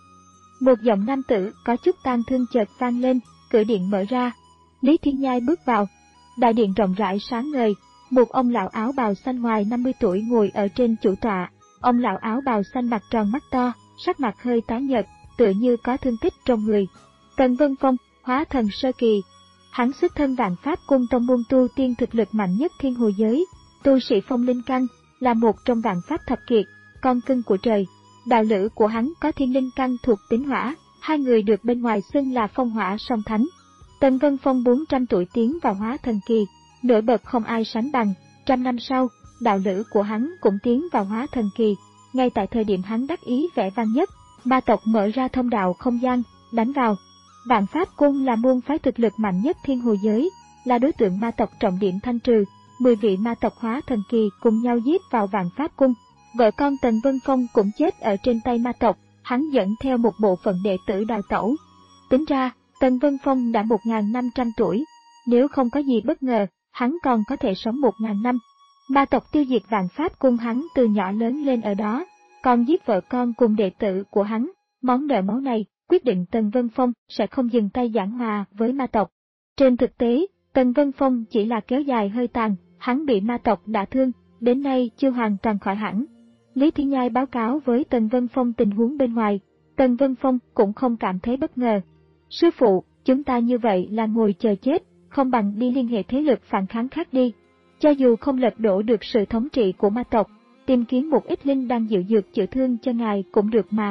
Một giọng nam tử có chút tang thương chợt vang lên, cửa điện mở ra. Lý Thiên Nhai bước vào. Đại điện rộng rãi sáng ngời, một ông lão áo bào xanh ngoài năm mươi tuổi ngồi ở trên chủ tọa. Ông lão áo bào xanh mặt tròn mắt to, sắc mặt hơi tái nhợt, tựa như có thương tích trong người. Tần Vân Phong, hóa thần sơ kỳ. Hắn xuất thân Vạn Pháp Cung tông môn tu tiên thực lực mạnh nhất thiên hồ giới, tu sĩ phong linh căn, là một trong Vạn Pháp thập kiệt, con cưng của trời. Đạo lữ của hắn có thiên linh căn thuộc tính hỏa, hai người được bên ngoài xưng là phong hỏa song thánh. Tần Vân Phong bốn trăm tuổi tiến vào hóa thần kỳ, nổi bật không ai sánh bằng. Trăm năm sau, đạo lữ của hắn cũng tiến vào hóa thần kỳ. Ngay tại thời điểm hắn đắc ý vẻ vang nhất, ma tộc mở ra thông đạo không gian, đánh vào. Vạn Pháp Cung là môn phái thực lực mạnh nhất thiên hồ giới, là đối tượng ma tộc trọng điểm thanh trừ. Mười vị ma tộc hóa thần kỳ cùng nhau giết vào Vạn Pháp Cung. Vợ con Tần Vân Phong cũng chết ở trên tay ma tộc, hắn dẫn theo một bộ phận đệ tử đào tẩu. Tính ra, Tần Vân Phong đã một nghìn năm trăm tuổi, nếu không có gì bất ngờ, hắn còn có thể sống một nghìn năm. Ma tộc tiêu diệt Vạn Pháp Cung hắn từ nhỏ lớn lên ở đó, còn giết vợ con cùng đệ tử của hắn, món nợ máu này quyết định Tần Vân Phong sẽ không dừng tay giảng hòa với ma tộc. Trên thực tế, Tần Vân Phong chỉ là kéo dài hơi tàn, hắn bị ma tộc đả thương, đến nay chưa hoàn toàn khỏi hẳn. Lý Thiên Nhai báo cáo với Tần Vân Phong tình huống bên ngoài, Tần Vân Phong cũng không cảm thấy bất ngờ. Sư phụ, chúng ta như vậy là ngồi chờ chết, không bằng đi liên hệ thế lực phản kháng khác đi. Cho dù không lật đổ được sự thống trị của ma tộc, tìm kiếm một ít linh đang dịu dược chữa thương cho ngài cũng được mà.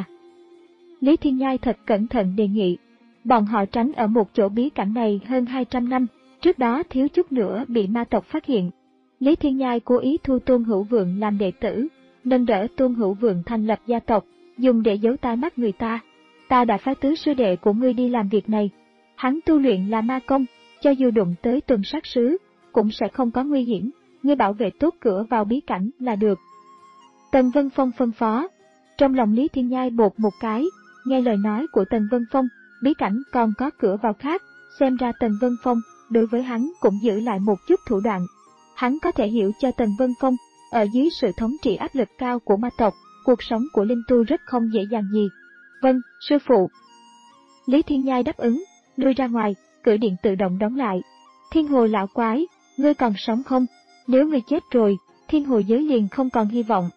Lý Thiên Nhai thật cẩn thận đề nghị. Bọn họ tránh ở một chỗ bí cảnh này hơn hai trăm năm, trước đó thiếu chút nữa bị ma tộc phát hiện. Lý Thiên Nhai cố ý thu Tôn Hữu Vượng làm đệ tử, nâng đỡ Tôn Hữu Vượng thành lập gia tộc, dùng để giấu tai mắt người ta. Ta đã phái tứ sư đệ của ngươi đi làm việc này. Hắn tu luyện là ma công, cho dù đụng tới tuần sát sứ, cũng sẽ không có nguy hiểm, ngươi bảo vệ tốt cửa vào bí cảnh là được. Tần Vân Phong phân phó. Trong lòng Lý Thiên Nhai bột một cái, nghe lời nói của Tần Vân Phong, bí cảnh còn có cửa vào khác, xem ra Tần Vân Phong đối với hắn cũng giữ lại một chút thủ đoạn. Hắn có thể hiểu cho Tần Vân Phong, ở dưới sự thống trị áp lực cao của ma tộc, cuộc sống của linh tu rất không dễ dàng gì. Vâng, sư phụ. Lý Thiên Nhai đáp ứng, lui ra ngoài, cửa điện tự động đóng lại. Thiên hồ lão quái, ngươi còn sống không? Nếu ngươi chết rồi, thiên hồ giới liền không còn hy vọng.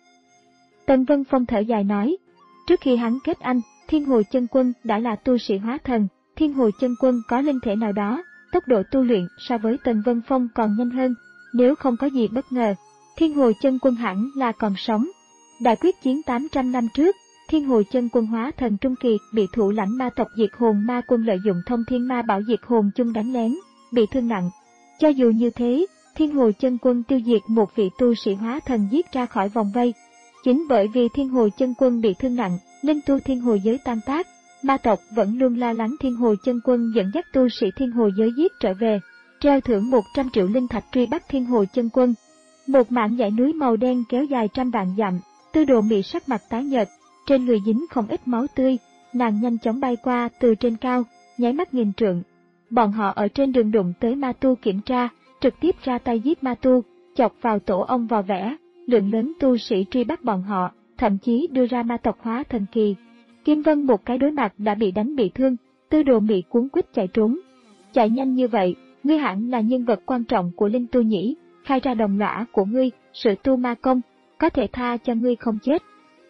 Tần Vân Phong thở dài nói, trước khi hắn kết anh, thiên hồ chân quân đã là tu sĩ hóa thần, thiên hồ chân quân có linh thể nào đó, tốc độ tu luyện so với Tần Vân Phong còn nhanh hơn, nếu không có gì bất ngờ, thiên hồ chân quân hẳn là còn sống. Đại quyết chiến tám trăm năm trước, thiên hồ chân quân hóa thần trung kỳ bị thủ lãnh ma tộc diệt hồn ma quân lợi dụng thông thiên ma bảo diệt hồn chung đánh lén, bị thương nặng. Cho dù như thế, thiên hồ chân quân tiêu diệt một vị tu sĩ hóa thần giết ra khỏi vòng vây. Chính bởi vì thiên hồ chân quân bị thương nặng, linh tu thiên hồ giới tan tác, ma tộc vẫn luôn lo lắng thiên hồ chân quân dẫn dắt tu sĩ thiên hồ giới giết trở về, treo thưởng một trăm triệu linh thạch truy bắt thiên hồ chân quân. Một mảng dãy núi màu đen kéo dài trăm vạn dặm, Tư Đồ Mị sắc mặt tái nhợt, trên người dính không ít máu tươi, nàng nhanh chóng bay qua từ trên cao, nháy mắt nghìn trượng. Bọn họ ở trên đường đụng tới ma tu kiểm tra, trực tiếp ra tay giết ma tu, chọc vào tổ ong vò vẽ, lượng lớn tu sĩ truy bắt bọn họ, thậm chí đưa ra ma tộc hóa thần kỳ. Kim Vân một cái đối mặt đã bị đánh bị thương, Tư Đồ Mị cuống quýt chạy trốn. Chạy nhanh như vậy, ngươi hẳn là nhân vật quan trọng của linh tu nhỉ, khai ra đồng lõa của ngươi, sự tu ma công, có thể tha cho ngươi không chết.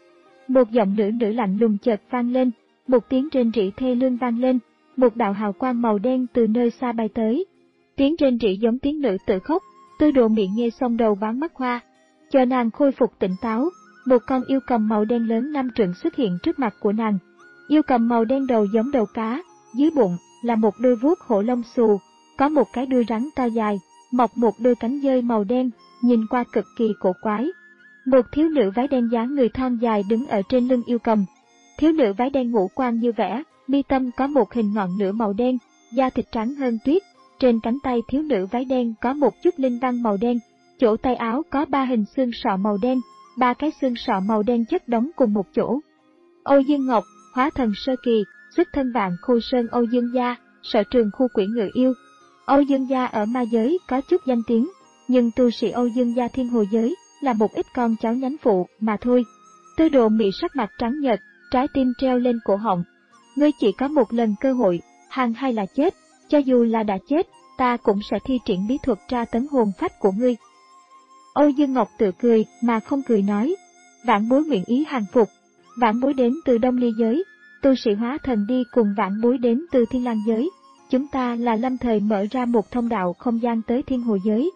Một giọng nữ nữ lạnh lùng chợt vang lên, một tiếng rên rỉ thê lương vang lên, một đạo hào quang màu đen từ nơi xa bay tới. Tiếng rên rỉ giống tiếng nữ tự khóc, Tư Đồ Mị nghe xong đầu váng mắt hoa. Chờ nàng khôi phục tỉnh táo, một con yêu cầm màu đen lớn năm trượng xuất hiện trước mặt của nàng. Yêu cầm màu đen đầu giống đầu cá, dưới bụng là một đôi vuốt hổ lông xù, có một cái đuôi rắn to dài, mọc một đôi cánh dơi màu đen, nhìn qua cực kỳ cổ quái. Một thiếu nữ váy đen dáng người thon dài đứng ở trên lưng yêu cầm. Thiếu nữ váy đen ngũ quan như vẽ, mi tâm có một hình ngọn lửa màu đen, da thịt trắng hơn tuyết. Trên cánh tay thiếu nữ váy đen có một chút linh văn màu đen, chỗ tay áo có ba hình xương sọ màu đen, ba cái xương sọ màu đen chất đóng cùng một chỗ. Âu Dương Ngọc, hóa thần sơ kỳ, xuất thân Vạn Khu Sơn Âu Dương gia, sở trường khu quỷ ngự yêu. Âu Dương gia ở ma giới có chút danh tiếng, nhưng tu sĩ Âu Dương gia thiên hồ giới là một ít con cháu nhánh phụ mà thôi. Tư Đồ Mị sắc mặt trắng nhợt, trái tim treo lên cổ họng. Ngươi chỉ có một lần cơ hội, hàng hay là chết, cho dù là đã chết, ta cũng sẽ thi triển bí thuật tra tấn hồn phách của ngươi. Âu Dương Ngọc tự cười mà không cười nói, vãn bối nguyện ý hàng phục. Vãn bối đến từ Đông Ly giới, tu sĩ hóa thần đi cùng vãn bối đến từ Thiên Lang giới. Chúng ta là lâm thời mở ra một thông đạo không gian tới thiên hồ giới.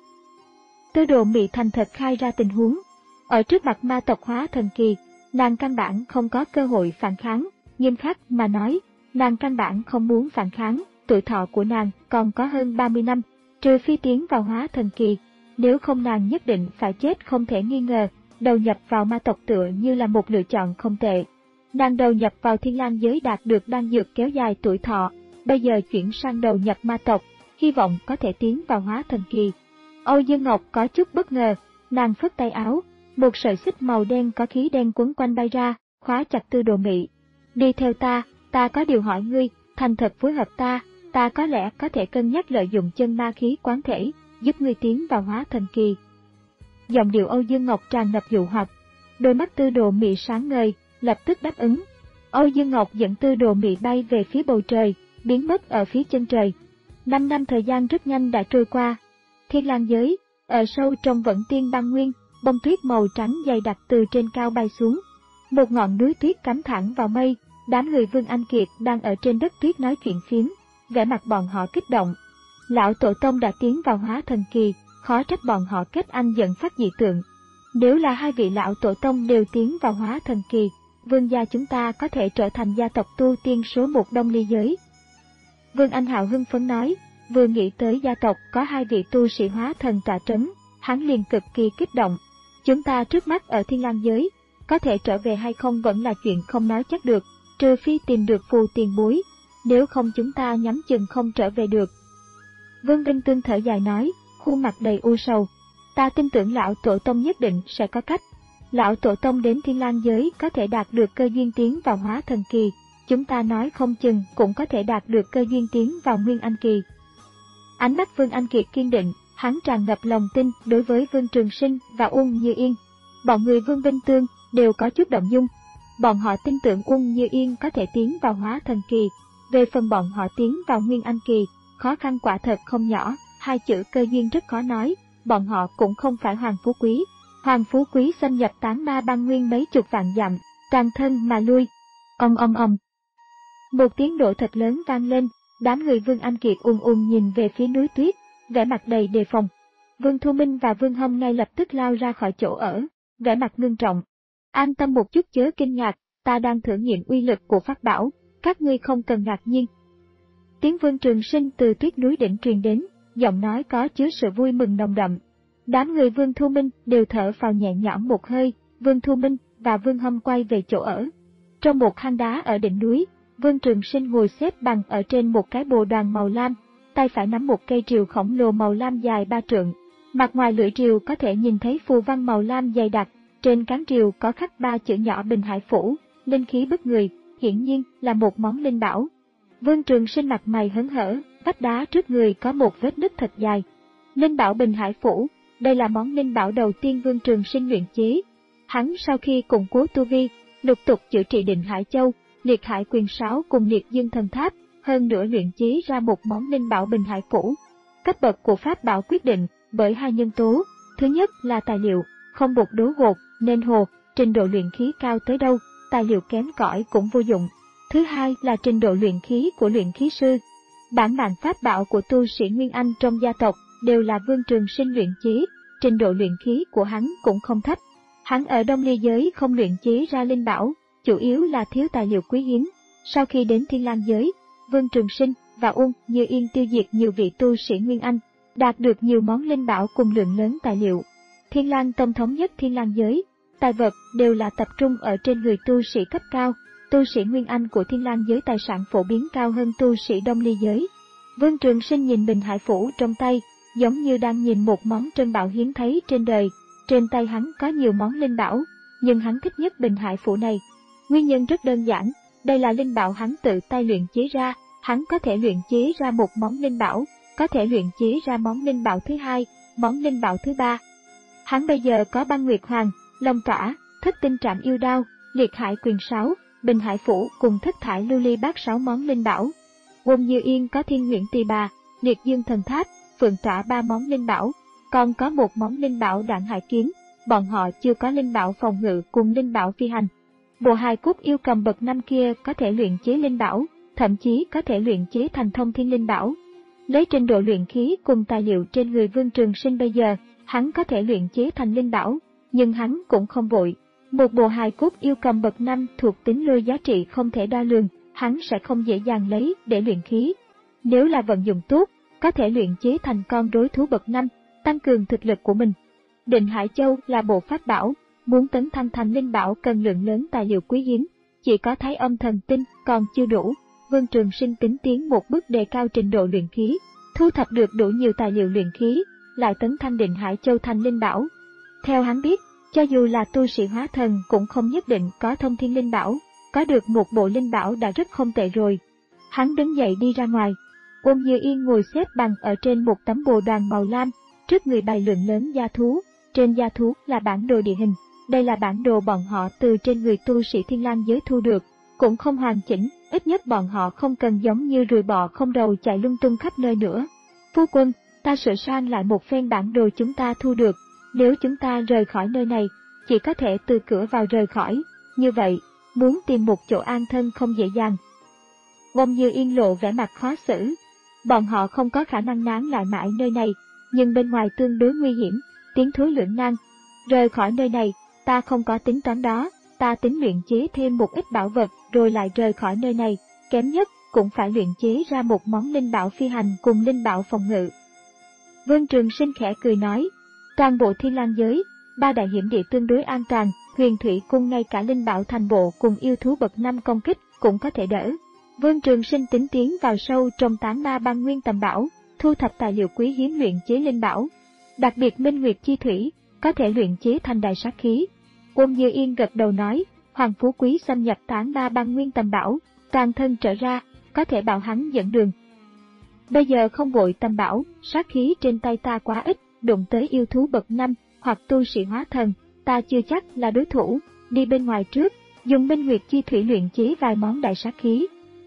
Tư Đồ Mị thành thật khai ra tình huống. Ở trước mặt ma tộc hóa thần kỳ, nàng căn bản không có cơ hội phản kháng, nghiêm khắc mà nói, nàng căn bản không muốn phản kháng, tuổi thọ của nàng còn có hơn ba mươi năm, trừ phi tiến vào hóa thần kỳ, nếu không nàng nhất định phải chết không thể nghi ngờ, đầu nhập vào ma tộc tựa như là một lựa chọn không tệ. Nàng đầu nhập vào Thiên Lang giới đạt được đan dược kéo dài tuổi thọ, bây giờ chuyển sang đầu nhập ma tộc, hy vọng có thể tiến vào hóa thần kỳ. Âu Dương Ngọc có chút bất ngờ, nàng phất tay áo, một sợi xích màu đen có khí đen quấn quanh bay ra, khóa chặt Tư Đồ Mị. Đi theo ta, ta có điều hỏi ngươi, thành thật phối hợp ta, ta có lẽ có thể cân nhắc lợi dụng chân ma khí quán thể, giúp ngươi tiến vào hóa thần kỳ. Giọng điệu Âu Dương Ngọc tràn ngập dụ hoặc, đôi mắt Tư Đồ Mị sáng ngời, lập tức đáp ứng. Âu Dương Ngọc dẫn Tư Đồ Mị bay về phía bầu trời, biến mất ở phía chân trời. Năm năm thời gian rất nhanh đã trôi qua. Thiên Lang giới, ở sâu trong Vẫn Tiên Băng Nguyên, bông tuyết màu trắng dày đặc từ trên cao bay xuống. Một ngọn núi tuyết cắm thẳng vào mây, đám người Vương Anh Kiệt đang ở trên đất tuyết nói chuyện phiếm, vẻ mặt bọn họ kích động. Lão Tổ Tông đã tiến vào hóa thần kỳ, khó trách bọn họ kết anh giận phát dị tượng. Nếu là hai vị lão Tổ Tông đều tiến vào hóa thần kỳ, Vương gia chúng ta có thể trở thành gia tộc tu tiên số một Đông Ly giới. Vương Anh Hạo hưng phấn nói, vừa nghĩ tới gia tộc có hai vị tu sĩ hóa thần tọa trấn, hắn liền cực kỳ kích động. Chúng ta trước mắt ở Thiên Lang giới, có thể trở về hay không vẫn là chuyện không nói chắc được, trừ phi tìm được phù tiền bối, nếu không chúng ta nhắm chừng không trở về được. Vương Vinh Tương thở dài nói, khuôn mặt đầy u sầu, ta tin tưởng lão Tổ Tông nhất định sẽ có cách. Lão Tổ Tông đến Thiên Lang giới có thể đạt được cơ duyên tiến vào hóa thần kỳ, chúng ta nói không chừng cũng có thể đạt được cơ duyên tiến vào Nguyên Anh kỳ. Ánh mắt Vương Anh Kiệt kiên định, hắn tràn ngập lòng tin đối với Vương Trường Sinh và Uông Như Yên. Bọn người Vương Vinh Tương đều có chút động dung. Bọn họ tin tưởng Uông Như Yên có thể tiến vào hóa thần kỳ, về phần bọn họ tiến vào Nguyên Anh kỳ, khó khăn quả thật không nhỏ, hai chữ cơ duyên rất khó nói, bọn họ cũng không phải Hoàng Phú Quý. Hoàng Phú Quý xâm nhập tán ma băng nguyên mấy chục vạn dặm, toàn thân mà lui. Ong ong ong. Một tiếng nổ thật lớn vang lên, đám người Vương Anh Kiệt ùn ùn nhìn về phía núi tuyết, vẻ mặt đầy đề phòng. Vương Thu Minh và Vương Hâm ngay lập tức lao ra khỏi chỗ ở, vẻ mặt ngưng trọng. An tâm một chút chớ kinh ngạc, ta đang thử nghiệm uy lực của pháp bảo, các ngươi không cần ngạc nhiên. Tiếng Vương Trường Sinh từ tuyết núi đỉnh truyền đến, giọng nói có chứa sự vui mừng nồng đậm. Đám người Vương Thu Minh đều thở phào nhẹ nhõm một hơi, Vương Thu Minh và Vương Hâm quay về chỗ ở. Trong một hang đá ở đỉnh núi, Vương Trường Sinh ngồi xếp bằng ở trên một cái bồ đoàn màu lam, tay phải nắm một cây rìu khổng lồ màu lam dài ba trượng. Mặt ngoài lưỡi rìu có thể nhìn thấy phù văn màu lam dày đặc, trên cán rìu có khắc ba chữ nhỏ Bình Hải Phủ, linh khí bức người, hiển nhiên là một món linh bảo. Vương Trường Sinh mặt mày hớn hở, vách đá trước người có một vết nứt thật dài. Linh bảo Bình Hải Phủ, đây là món linh bảo đầu tiên Vương Trường Sinh luyện chế. Hắn sau khi củng cố tu vi, lục tục chữa trị Định Hải Châu, Liệt Hải Quyền Sáo cùng Liệt Dương Thần Tháp, hơn nữa luyện chế ra một món linh bảo Bình Hải Phủ. Cấp bậc của pháp bảo quyết định bởi hai nhân tố, thứ nhất là tài liệu, không buộc đố gột, nên hồ, trình độ luyện khí cao tới đâu, tài liệu kém cỏi cũng vô dụng. Thứ hai là trình độ luyện khí của luyện khí sư. Bản mạng pháp bảo của tu sĩ Nguyên Anh trong gia tộc đều là Vương Trường Sinh luyện chế, trình độ luyện khí của hắn cũng không thấp. Hắn ở Đông Ly giới không luyện chế ra linh bảo, chủ yếu là thiếu tài liệu quý hiếm. Sau khi đến Thiên Lang giới, Vương Trường Sinh và Uông Như Yên tiêu diệt nhiều vị tu sĩ Nguyên Anh, đạt được nhiều món linh bảo cùng lượng lớn tài liệu. Thiên Lang Tông thống nhất Thiên Lang giới, tài vật đều là tập trung ở trên người tu sĩ cấp cao. Tu sĩ Nguyên Anh của Thiên Lang giới tài sản phổ biến cao hơn tu sĩ Đông Ly giới. Vương Trường Sinh nhìn Bình Hải Phủ trong tay, giống như đang nhìn một món trân bảo hiếm thấy trên đời. Trên tay hắn có nhiều món linh bảo, nhưng hắn thích nhất Bình Hải Phủ này. Nguyên nhân rất đơn giản, đây là linh bảo hắn tự tay luyện chế ra, hắn có thể luyện chế ra một món linh bảo, có thể luyện chế ra món linh bảo thứ hai, món linh bảo thứ ba. Hắn bây giờ có Băng Nguyệt Hoàng, Long Tỏa, Thất Tinh Trảm Yêu Đao, Liệt Hải Quyền Sáo, Bình Hải Phủ cùng Thất Thải Lưu Ly Bát sáu món linh bảo. Wong Như Yên có Thiên Nguyễn Tỳ Bà, Liệt Dương Thần Tháp, Phượng Tỏa ba món linh bảo, còn có một món linh bảo Đạn Hải Kiếm. Bọn họ chưa có linh bảo phòng ngự cùng linh bảo phi hành. Bộ hài cốt yêu cầm bậc năm kia có thể luyện chế linh bảo, thậm chí có thể luyện chế thành thông thiên linh bảo. Lấy trình độ luyện khí cùng tài liệu trên người Vương Trường Sinh bây giờ, hắn có thể luyện chế thành linh bảo, nhưng hắn cũng không vội. Một bộ hài cốt yêu cầm bậc năm thuộc tính lôi giá trị không thể đo lường, hắn sẽ không dễ dàng lấy để luyện khí. Nếu là vận dụng tốt, có thể luyện chế thành con rối thú bậc năm, tăng cường thực lực của mình. Định Hải Châu là bộ pháp bảo, muốn tấn thăng thành linh bảo cần lượng lớn tài liệu quý hiếm, chỉ có Thái Âm Thần Tinh còn chưa đủ. Vương Trường Sinh tính tiến một bước đề cao trình độ luyện khí, thu thập được đủ nhiều tài liệu luyện khí, lại tấn thăng Định Hải Châu thành linh bảo. Theo hắn biết, cho dù là tu sĩ hóa thần cũng không nhất định có thông thiên linh bảo, có được một bộ linh bảo đã rất không tệ rồi. Hắn đứng dậy đi ra ngoài. Ôn Như Yên ngồi xếp bằng ở trên một tấm bồ đoàn màu lam, trước người bày lượng lớn gia thú, trên gia thú là bản đồ địa hình. Đây là bản đồ bọn họ từ trên người tu sĩ Thiên Lang giới thu được, cũng không hoàn chỉnh, ít nhất bọn họ không cần giống như ruồi bọ không đầu chạy lung tung khắp nơi nữa. Phu quân, ta sửa sang lại một phen bản đồ chúng ta thu được, nếu chúng ta rời khỏi nơi này, chỉ có thể từ cửa vào rời khỏi, như vậy, muốn tìm một chỗ an thân không dễ dàng. Wong Như Yên lộ vẻ mặt khó xử, bọn họ không có khả năng nán lại mãi nơi này, nhưng bên ngoài tương đối nguy hiểm, tiến thối lưỡng nan. Rời khỏi nơi này, ta không có tính toán đó, ta tính luyện chế thêm một ít bảo vật rồi lại rời khỏi nơi này, kém nhất cũng phải luyện chế ra một món linh bảo phi hành cùng linh bảo phòng ngự. Vương Trường Sinh khẽ cười nói, toàn bộ Thiên Lang giới, ba đại hiểm địa tương đối an toàn, Huyền Thủy Cung ngay cả linh bảo thành bộ cùng yêu thú bậc năm công kích cũng có thể đỡ. Vương Trường Sinh tính tiến vào sâu trong tán ma băng nguyên tầm bảo, thu thập tài liệu quý hiếm luyện chế linh bảo, đặc biệt Minh Nguyệt Chi Thủy có thể luyện chế thành đại sát khí. Ôn Như Yên gật đầu nói, Hoàng Phú Quý xâm nhập tán ma băng nguyên tầm bảo, toàn thân trở ra, có thể bảo hắn dẫn đường. Bây giờ không vội tầm bảo, sát khí trên tay ta quá ít, đụng tới yêu thú bậc năm hoặc tu sĩ hóa thần, ta chưa chắc là đối thủ, đi bên ngoài trước, dùng Minh Nguyệt Chi Thủy luyện chế vài món đại sát khí.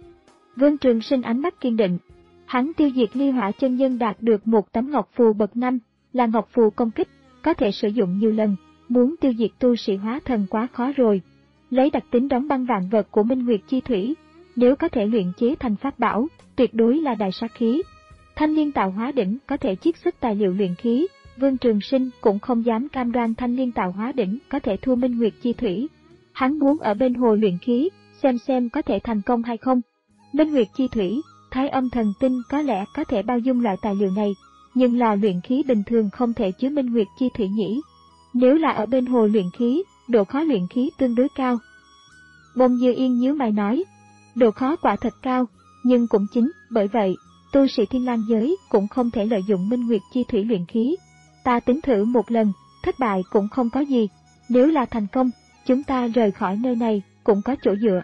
Vương Trường Sinh ánh mắt kiên định, hắn tiêu diệt Ly Hỏa chân nhân đạt được một tấm ngọc phù bậc năm, là ngọc phù công kích, có thể sử dụng nhiều lần, muốn tiêu diệt tu sĩ hóa thần quá khó rồi. Lấy đặc tính đóng băng vạn vật của Minh Nguyệt Chi Thủy, nếu có thể luyện chế thành pháp bảo, tuyệt đối là đại sát khí. Thanh Liên Tạo Hóa Đỉnh có thể chiết xuất tài liệu luyện khí, Vương Trường Sinh cũng không dám cam đoan Thanh Liên Tạo Hóa Đỉnh có thể thua Minh Nguyệt Chi Thủy. Hắn muốn ở bên hồ luyện khí, xem xem có thể thành công hay không. Minh Nguyệt Chi Thủy, Thái Âm Thần Tinh có lẽ có thể bao dung loại tài liệu này, nhưng lò luyện khí bình thường không thể chứa Minh Nguyệt Chi Thủy nhỉ. Nếu là ở bên hồ luyện khí, độ khó luyện khí tương đối cao. Bông Như Yên nhíu mày nói, độ khó quả thật cao, nhưng cũng chính bởi vậy, tu sĩ Thiên Lang giới cũng không thể lợi dụng Minh Nguyệt Chi Thủy luyện khí. Ta tính thử một lần, thất bại cũng không có gì, nếu là thành công, chúng ta rời khỏi nơi này cũng có chỗ dựa.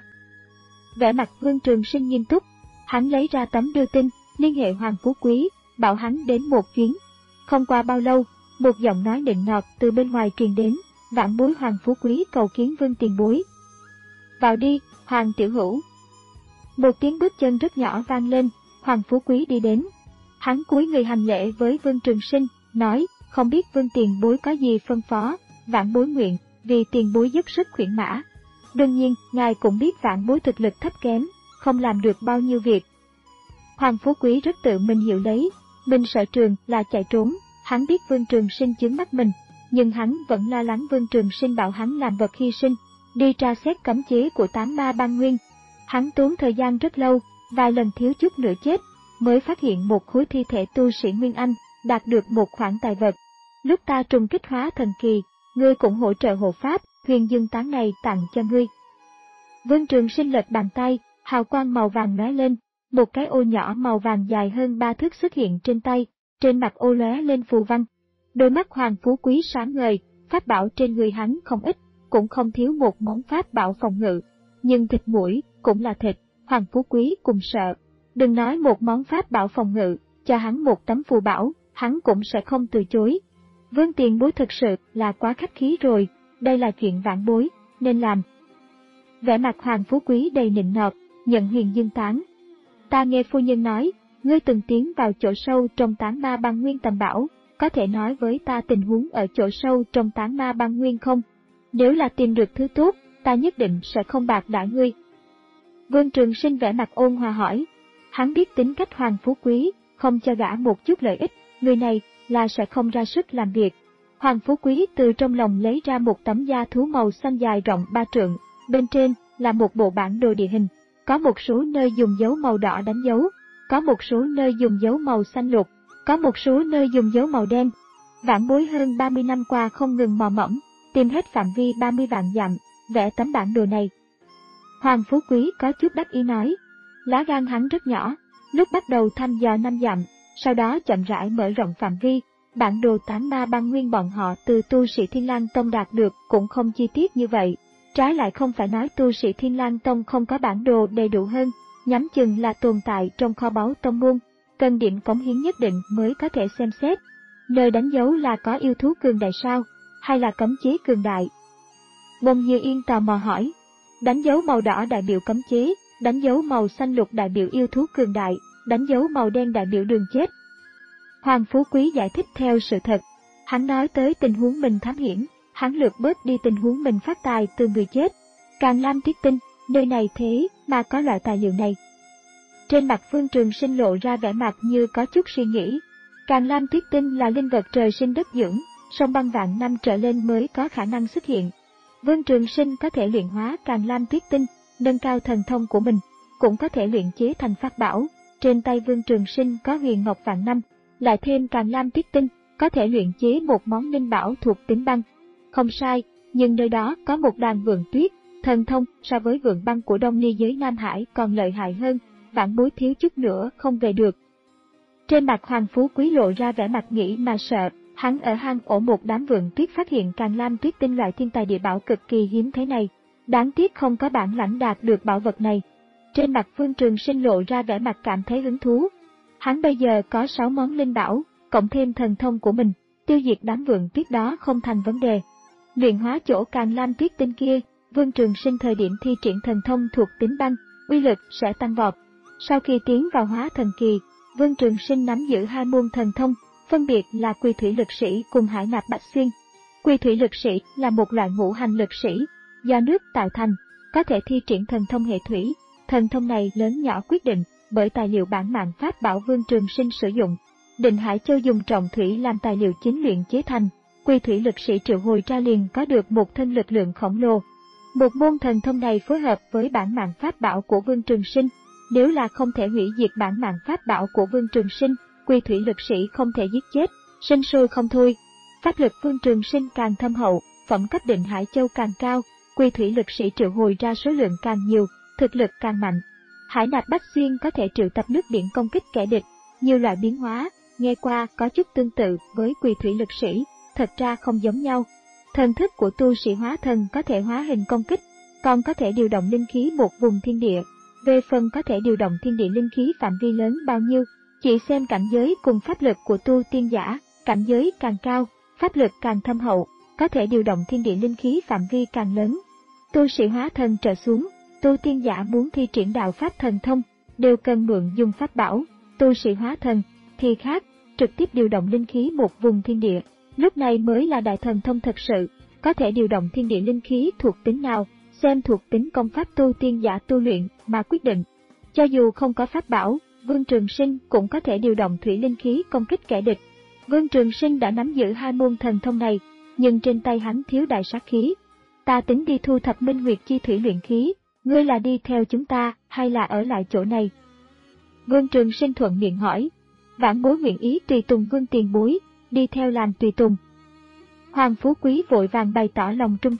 Vẻ mặt Vương Trường Sinh nghiêm túc, hắn lấy ra tấm đưa tin, liên hệ Hoàng Phú Quý, bảo hắn đến một chuyến. Không qua bao lâu, một giọng nói nịnh nọt từ bên ngoài truyền đến, vãn bối Hoàng Phú Quý cầu kiến Vương tiền bối. Vào đi, Hoàng tiểu hữu. Một tiếng bước chân rất nhỏ vang lên, Hoàng Phú Quý đi đến. Hắn cúi người hành lễ với Vương Trường Sinh, nói, không biết Vương tiền bối có gì phân phó, vãn bối nguyện, vì tiền bối dốc sức khuyển mã. Đương nhiên, ngài cũng biết vãn bối thực lực thấp kém, không làm được bao nhiêu việc. Hoàng Phú Quý rất tự mình hiểu lấy, mình sở trường là chạy trốn, hắn biết Vương Trường Sinh chướng mắt mình, nhưng hắn vẫn lo lắng Vương Trường Sinh bảo hắn làm vật hy sinh, đi tra xét cấm chế của tám ma băng nguyên. Hắn tốn thời gian rất lâu, vài lần thiếu chút nữa chết, mới phát hiện một khối thi thể tu sĩ Nguyên Anh, đạt được một khoản tài vật. Lúc ta trùng kích hóa thần kỳ, ngươi cũng hỗ trợ hộ pháp, huyền dương tán này tặng cho ngươi. Vương Trường Sinh lật bàn tay, hào quang màu vàng lóe lên, một cái ô nhỏ màu vàng dài hơn ba thước xuất hiện trên tay, trên mặt ô lóe lên phù văn. Đôi mắt Hoàng Phú Quý sáng ngời, pháp bảo trên người hắn không ít, cũng không thiếu một món pháp bảo phòng ngự, nhưng thịt mũi cũng là thịt, Hoàng Phú Quý cùng sợ. Đừng nói một món pháp bảo phòng ngự, cho hắn một tấm phù bảo, hắn cũng sẽ không từ chối. Vương tiền bối thực sự là quá khách khí rồi, đây là chuyện vãn bối, nên làm. Vẻ mặt Hoàng Phú Quý đầy nịnh nọt, nhận huyền dương tán. Ta nghe phu nhân nói, ngươi từng tiến vào chỗ sâu trong tán ma băng nguyên tầm bảo, có thể nói với ta tình huống ở chỗ sâu trong tán ma băng nguyên không? Nếu là tìm được thứ tốt, ta nhất định sẽ không bạc đãi ngươi. Vương Trường Sinh vẻ mặt ôn hòa hỏi. Hắn biết tính cách Hoàng Phú Quý, không cho gã một chút lợi ích, người này là sẽ không ra sức làm việc. Hoàng Phú Quý từ trong lòng lấy ra một tấm da thú màu xanh dài rộng ba trượng, bên trên là một bộ bản đồ địa hình, có một số nơi dùng dấu màu đỏ đánh dấu, có một số nơi dùng dấu màu xanh lục, có một số nơi dùng dấu màu đen. Vãn bối hơn ba mươi năm qua không ngừng mò mẫm, tìm hết phạm vi ba mươi vạn dặm, vẽ tấm bản đồ này. Hoàng Phú Quý có chút đắc ý nói, lá gan hắn rất nhỏ, lúc bắt đầu thăm dò năm dặm, sau đó chậm rãi mở rộng phạm vi. Bản đồ tán ma băng nguyên bọn họ từ tu sĩ Thiên Lang Tông đạt được cũng không chi tiết như vậy. Trái lại không phải nói tu sĩ Thiên Lang Tông không có bản đồ đầy đủ hơn, nhắm chừng là tồn tại trong kho báu tông môn, cần điểm cống hiến nhất định mới có thể xem xét. Nơi đánh dấu là có yêu thú cường đại sao, hay là cấm chế cường đại? Bông Như Yên tò mò hỏi. Đánh dấu màu đỏ đại biểu cấm chế, đánh dấu màu xanh lục đại biểu yêu thú cường đại, đánh dấu màu đen đại biểu đường chết. Hoàng Phú Quý giải thích theo sự thật. Hắn nói tới tình huống mình thám hiểm, hắn lược bớt đi tình huống mình phát tài từ người chết. Càng Lam Tuyết Tinh, nơi này thế mà có loại tài liệu này. Trên mặt Vương Trường Sinh lộ ra vẻ mặt như có chút suy nghĩ. Càng Lam Tuyết Tinh là linh vật trời sinh đất dưỡng, sông băng vạn năm trở lên mới có khả năng xuất hiện. Vương Trường Sinh có thể luyện hóa Càng Lam Tuyết Tinh, nâng cao thần thông của mình, cũng có thể luyện chế thành pháp bảo. Trên tay Vương Trường Sinh có huyền ngọc vạn năm, lại thêm Càng Lam Tuyết Tinh, có thể luyện chế một món linh bảo thuộc tính băng. Không sai, nhưng nơi đó có một đàn vượn tuyết, thần thông so với vượn băng của Đông Ly giới Nam Hải còn lợi hại hơn, vãn bối thiếu chút nữa không về được. Trên mặt Hoàng Phú Quý lộ ra vẻ mặt nghĩ mà sợ, hắn ở hang ổ một đám vượn tuyết phát hiện Càng Lam Tuyết Tinh loại thiên tài địa bảo cực kỳ hiếm thế này, đáng tiếc không có bản lãnh đạt được bảo vật này. Trên mặt Vương Trường Sinh lộ ra vẻ mặt cảm thấy hứng thú. Hắn bây giờ có sáu món linh bảo, cộng thêm thần thông của mình, tiêu diệt đám vượn tuyết đó không thành vấn đề. Luyện hóa chỗ Càng Lam Tuyết Tinh kia, Vương Trường Sinh thời điểm thi triển thần thông thuộc tính băng, uy lực sẽ tăng vọt. Sau khi tiến vào hóa thần kỳ, Vương Trường Sinh nắm giữ hai môn thần thông, phân biệt là Quy Thủy Lực Sĩ cùng Hải Nạp Bách Xuyên. Quy Thủy Lực Sĩ là một loại ngũ hành lực sĩ, do nước tạo thành, có thể thi triển thần thông hệ thủy. Thần thông này lớn nhỏ quyết định bởi tài liệu bản mạng pháp bảo Vương Trường Sinh sử dụng. Định Hải Châu dùng trọng thủy làm tài liệu chính luyện chế thành, Quy Thủy Lực Sĩ triệu hồi ra liền có được một thân lực lượng khổng lồ. Một môn thần thông này phối hợp với bản mạng pháp bảo của Vương Trường Sinh, nếu là không thể hủy diệt bản mạng pháp bảo của Vương Trường Sinh, Quy Thủy Lực Sĩ không thể giết chết, sinh sôi không thôi. Pháp lực Vương Trường Sinh càng thâm hậu, phẩm cấp Định Hải Châu càng cao, Quy Thủy Lực Sĩ triệu hồi ra số lượng càng nhiều, thực lực càng mạnh. Hải Nạp Bách Xuyên có thể triệu tập nước biển công kích kẻ địch, nhiều loại biến hóa, nghe qua có chút tương tự với Quy Thủy Lực Sĩ, thật ra không giống nhau. Thần thức của tu sĩ hóa thần có thể hóa hình công kích, còn có thể điều động linh khí một vùng thiên địa. Về phần có thể điều động thiên địa linh khí phạm vi lớn bao nhiêu, chỉ xem cảnh giới cùng pháp lực của tu tiên giả, cảnh giới càng cao, pháp lực càng thâm hậu, có thể điều động thiên địa linh khí phạm vi càng lớn. Tu sĩ hóa thần trở xuống, tu tiên giả muốn thi triển đạo pháp thần thông, đều cần mượn dùng pháp bảo. Tu sĩ hóa thần thì khác, trực tiếp điều động linh khí một vùng thiên địa, lúc này mới là đại thần thông thật sự, có thể điều động thiên địa linh khí thuộc tính nào, xem thuộc tính công pháp tu tiên giả tu luyện mà quyết định. Cho dù không có pháp bảo, Vương Trường Sinh cũng có thể điều động thủy linh khí công kích kẻ địch. Vương Trường Sinh đã nắm giữ hai môn thần thông này, nhưng trên tay hắn thiếu đại sát khí. Ta tính đi thu thập minh nguyệt chi thủy luyện khí, ngươi là đi theo chúng ta hay là ở lại chỗ này? Vương Trường Sinh thuận miệng hỏi. Vãn bối nguyện ý tùy tùng Vương tiền bối, đi theo làm tùy tùng. Hoàng Phú Quý vội vàng bày tỏ lòng trung thành,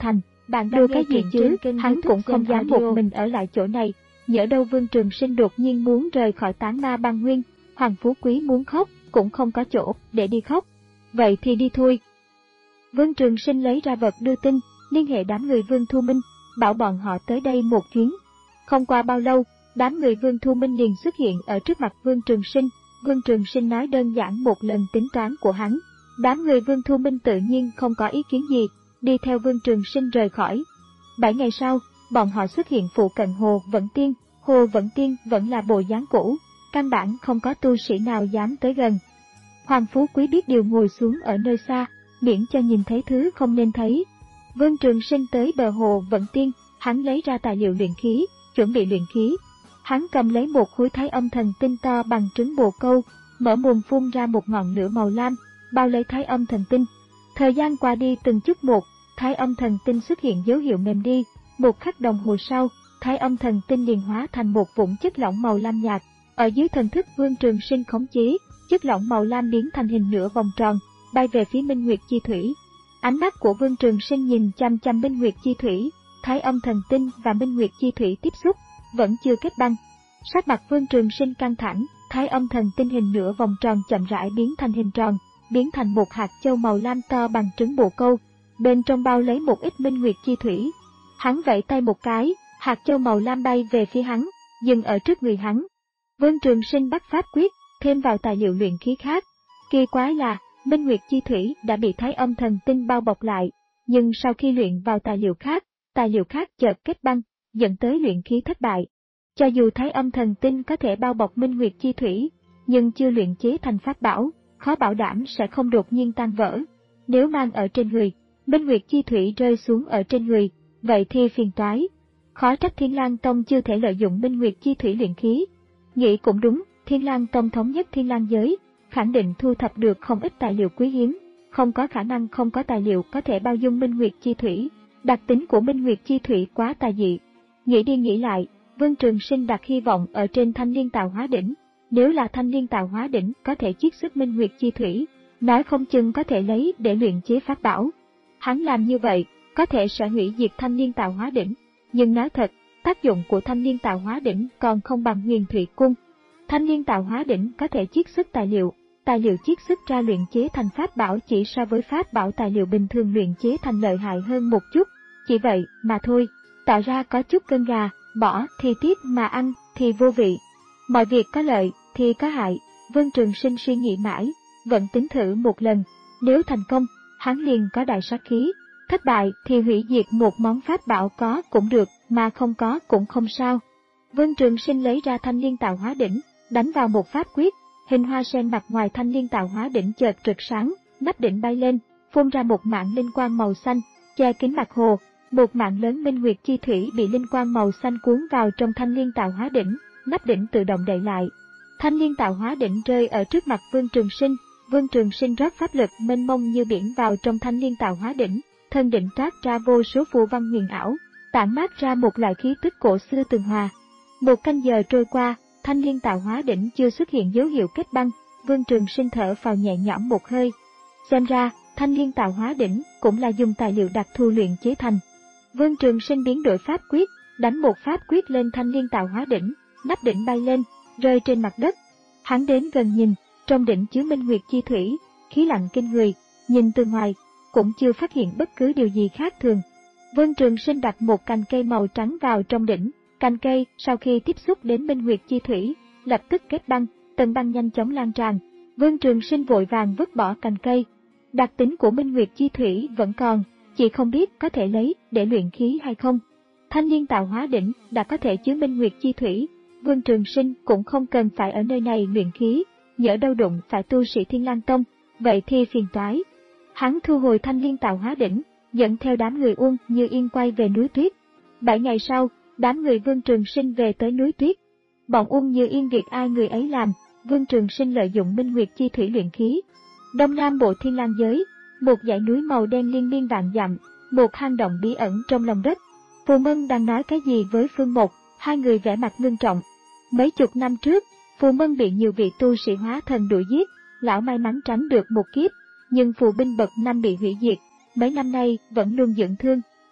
Bạn đùa cái gì chứ, hắn cũng không dám một mình ở lại chỗ này. Nhỡ đâu Vương Trường Sinh đột nhiên muốn rời khỏi Tán Ma Băng Nguyên, Hoàng Phú Quý muốn khóc, cũng không có chỗ để đi khóc. Vậy thì đi thôi. Vương Trường Sinh lấy ra vật đưa tin, liên hệ đám người Vương Thu Minh, bảo bọn họ tới đây một chuyến. Không qua bao lâu, đám người Vương Thu Minh liền xuất hiện ở trước mặt Vương Trường Sinh. Vương Trường Sinh nói đơn giản một lần tính toán của hắn. Đám người Vương Thu Minh tự nhiên không có ý kiến gì, đi theo Vương Trường Sinh rời khỏi. Bảy ngày sau, bọn họ xuất hiện phụ cận Hồ Vận Tiên. Hồ Vận Tiên vẫn là bộ dáng cũ, căn bản không có tu sĩ nào dám tới gần. Hoàng Phú Quý biết điều ngồi xuống ở nơi xa, miễn cho nhìn thấy thứ không nên thấy. Vương Trường Sinh tới bờ Hồ Vận Tiên, hắn lấy ra tài liệu luyện khí, chuẩn bị luyện khí. Hắn cầm lấy một khối thái âm thần tinh to bằng trứng bồ câu, mở mồm phun ra một ngọn lửa màu lam, bao lấy thái âm thần tinh. Thời gian qua đi từng chút một, thái âm thần tinh xuất hiện dấu hiệu mềm đi. Một khắc đồng hồ sau, thái âm thần tinh liền hóa thành một vũng chất lỏng màu lam nhạt. Ở dưới thần thức Vương Trường Sinh khống chế, chất lỏng màu lam biến thành hình nửa vòng tròn, bay về phía Minh Nguyệt Chi Thủy. Ánh mắt của Vương Trường Sinh nhìn chăm chăm Minh Nguyệt Chi Thủy, thái âm thần tinh và Minh Nguyệt Chi Thủy tiếp xúc, vẫn chưa kết băng. Sắc mặt Vương Trường Sinh căng thẳng, thái âm thần tinh hình nửa vòng tròn chậm rãi biến thành hình tròn, biến thành một hạt châu màu lam to bằng trứng bồ câu, bên trong bao lấy một ít Minh Nguyệt Chi Thủy. Hắn vẫy tay một cái, hạt châu màu lam bay về phía hắn, dừng ở trước người hắn. Vương Trường Sinh bắt pháp quyết, thêm vào tài liệu luyện khí khác. Kỳ quái là, Minh Nguyệt Chi Thủy đã bị thái âm thần tinh bao bọc lại, nhưng sau khi luyện vào tài liệu khác, tài liệu khác chợt kết băng, dẫn tới luyện khí thất bại. Cho dù thái âm thần tinh có thể bao bọc Minh Nguyệt Chi Thủy, nhưng chưa luyện chế thành pháp bảo, khó bảo đảm sẽ không đột nhiên tan vỡ. Nếu mang ở trên người, Minh Nguyệt Chi Thủy rơi xuống ở trên người, vậy thì phiền toái. Khó trách Thiên Lang Tông chưa thể lợi dụng Minh Nguyệt Chi Thủy luyện khí. Nghĩ cũng đúng, Thiên Lang Tông thống nhất Thiên Lang giới, khẳng định thu thập được không ít tài liệu quý hiếm, không có khả năng không có tài liệu có thể bao dung Minh Nguyệt Chi Thủy. Đặc tính của Minh Nguyệt Chi Thủy quá tà dị. Nghĩ đi nghĩ lại, Vương Trường Sinh đặt hy vọng ở trên Thanh Liên Tạo Hóa Đỉnh. Nếu là Thanh Liên Tạo Hóa Đỉnh có thể chiết xuất Minh Nguyệt Chi Thủy, nói không chừng có thể lấy để luyện chế pháp bảo. Hắn làm như vậy, có thể sẽ hủy diệt Thanh Liên Tạo Hóa Đỉnh. Nhưng nói thật, tác dụng của Thanh Liên Tạo Hóa Đỉnh còn không bằng Huyền Thủy Cung. Thanh Liên Tạo Hóa Đỉnh có thể chiết xuất tài liệu, tài liệu chiết xuất ra luyện chế thành pháp bảo chỉ so với pháp bảo tài liệu bình thường luyện chế thành lợi hại hơn một chút, chỉ vậy mà thôi. Tạo ra có chút cân gà, bỏ thì tiếc mà ăn thì vô vị. Mọi việc có lợi thì có hại, Vương Trường Sinh suy nghĩ mãi, vẫn tính thử một lần, nếu thành công, hắn liền có đại sát khí, thất bại thì hủy diệt một món pháp bảo có cũng được, mà không có cũng không sao. Vương Trường Sinh lấy ra Thanh Liên Tạo Hóa Đỉnh, đánh vào một pháp quyết, hình hoa sen mặt ngoài Thanh Liên Tạo Hóa Đỉnh chợt rực sáng, nắp đỉnh bay lên, phun ra một mảng linh quang màu xanh, che kín mặt hồ. Một mảng lớn Minh Nguyệt Chi Thủy bị linh quang màu xanh cuốn vào trong Thanh Liên Tạo Hóa Đỉnh, nắp đỉnh tự động đậy lại. Thanh Liên Tạo Hóa Đỉnh rơi ở trước mặt Vương Trường Sinh, Vương Trường Sinh rót pháp lực mênh mông như biển vào trong Thanh Liên Tạo Hóa Đỉnh, thân đỉnh toát ra vô số phù văn huyền ảo, tản mát ra một loại khí tức cổ xưa tường hòa. Một canh giờ trôi qua, Thanh Liên Tạo Hóa Đỉnh chưa xuất hiện dấu hiệu kết băng, Vương Trường Sinh thở phào nhẹ nhõm một hơi. Xem ra, Thanh Liên Tạo Hóa Đỉnh cũng là dùng tài liệu đặc thù luyện chế thành. Vương Trường Sinh biến đổi pháp quyết, đánh một pháp quyết lên Thanh Liên Tạo Hóa Đỉnh, nắp đỉnh bay lên, rơi trên mặt đất. Hắn đến gần nhìn, trong đỉnh chứa Minh Nguyệt Chi Thủy, khí lạnh kinh người, nhìn từ ngoài, cũng chưa phát hiện bất cứ điều gì khác thường. Vương Trường Sinh đặt một cành cây màu trắng vào trong đỉnh, cành cây sau khi tiếp xúc đến Minh Nguyệt Chi Thủy, lập tức kết băng, tầng băng nhanh chóng lan tràn. Vương Trường Sinh vội vàng vứt bỏ cành cây. Đặc tính của Minh Nguyệt Chi Thủy vẫn còn, chỉ không biết có thể lấy để luyện khí hay không. Thanh Liên Tạo Hóa Đỉnh đã có thể chứa Minh Nguyệt Chi Thủy, Vương Trường Sinh cũng không cần phải ở nơi này luyện khí, nhỡ đâu đụng phải tu sĩ Thiên Lang Tông, vậy thì phiền toái. Hắn thu hồi Thanh Liên Tạo Hóa Đỉnh, dẫn theo đám người Uông Như Yên quay về núi Tuyết. Bảy ngày sau, đám người Vương Trường Sinh về tới núi Tuyết. Bọn Uông Như Yên việc ai người ấy làm, Vương Trường Sinh lợi dụng Minh Nguyệt Chi Thủy luyện khí. Đông Nam bộ Thiên Lang giới, một dãy núi màu đen liên miên vạn dặm, một hang động bí ẩn trong lòng đất. Phù Mân đang nói cái gì với Phương Mộc, hai người vẻ mặt ngưng trọng. Mấy chục năm trước, Phù Mân bị nhiều vị tu sĩ hóa thần đuổi giết, lão may mắn tránh được một kiếp, nhưng phù binh bậc năm bị hủy diệt, mấy năm nay vẫn luôn dưỡng thương.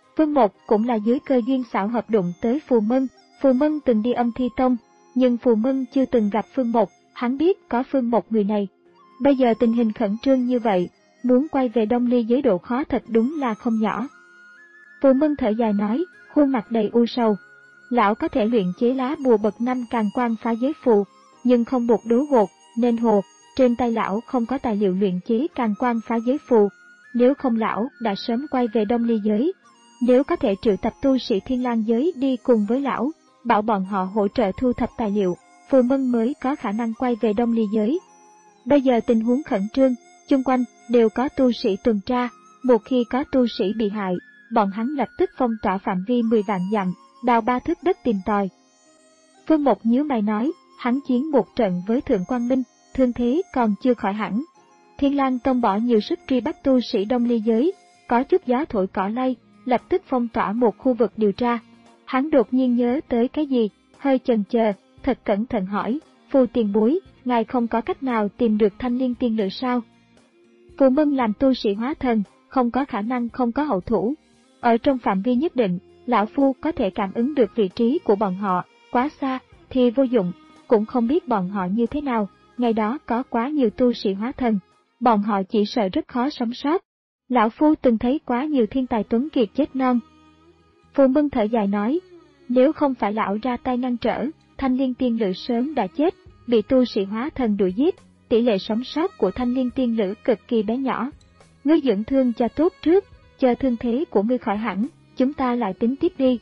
Vương Mộc cũng là dưới cơ duyên xảo hợp đụng tới Phù Mân. Phù Mân từng đi Âm Thi Tông, nhưng Phù Mân chưa từng gặp Phương Mộc, hắn biết có Phương Mộc người này. Bây giờ tình hình khẩn trương như vậy, muốn quay về Đông Ly giới độ khó thật đúng là không nhỏ. Phù Mân thở dài nói, khuôn mặt đầy u sầu. Lão có thể luyện chế lá bùa bậc năm càn quang phá giới phù, nhưng không buộc đố gột, nên hồ, trên tay lão không có tài liệu luyện chế càn quang phá giới phù. Nếu không lão đã sớm quay về Đông Ly giới. Nếu có thể triệu tập tu sĩ Thiên Lang giới đi cùng với lão, bảo bọn họ hỗ trợ thu thập tài liệu, Phù Mân mới có khả năng quay về Đông Ly giới. Bây giờ tình huống khẩn trương, chung quanh đều có tu sĩ tuần tra, một khi có tu sĩ bị hại, bọn hắn lập tức phong tỏa phạm vi mười vạn dặm, đào ba thước đất tìm tòi. Phương Mộc nhíu mày nói, hắn chiến một trận với Thượng Quang Minh, thương thế còn chưa khỏi hẳn. Thiên Lang Tông bỏ nhiều sức truy bắt tu sĩ Đông Ly giới, có chút gió thổi cỏ lay, lập tức phong tỏa một khu vực điều tra. Hắn đột nhiên nhớ tới cái gì, hơi chần chờ, thật cẩn thận hỏi, Phù tiền bối, ngài không có cách nào tìm được Thanh Liên tiên lự sao? Phù Mân làm tu sĩ hóa thần, không có khả năng không có hậu thủ. Ở trong phạm vi nhất định, lão phu có thể cảm ứng được vị trí của bọn họ, quá xa thì vô dụng, cũng không biết bọn họ như thế nào, ngày đó có quá nhiều tu sĩ hóa thần, bọn họ chỉ sợ rất khó sống sót. Lão phu từng thấy quá nhiều thiên tài tuấn kiệt chết non. Phù Mân thở dài nói, nếu không phải lão ra tay ngăn trở, Thanh Liên tiên lự sớm đã chết, bị tu sĩ hóa thần đuổi giết, tỷ lệ sống sót của Thanh Liên tiên lự cực kỳ bé nhỏ. Ngươi dưỡng thương cho tốt trước, chờ thương thế của ngươi khỏi hẳn, chúng ta lại tính tiếp đi.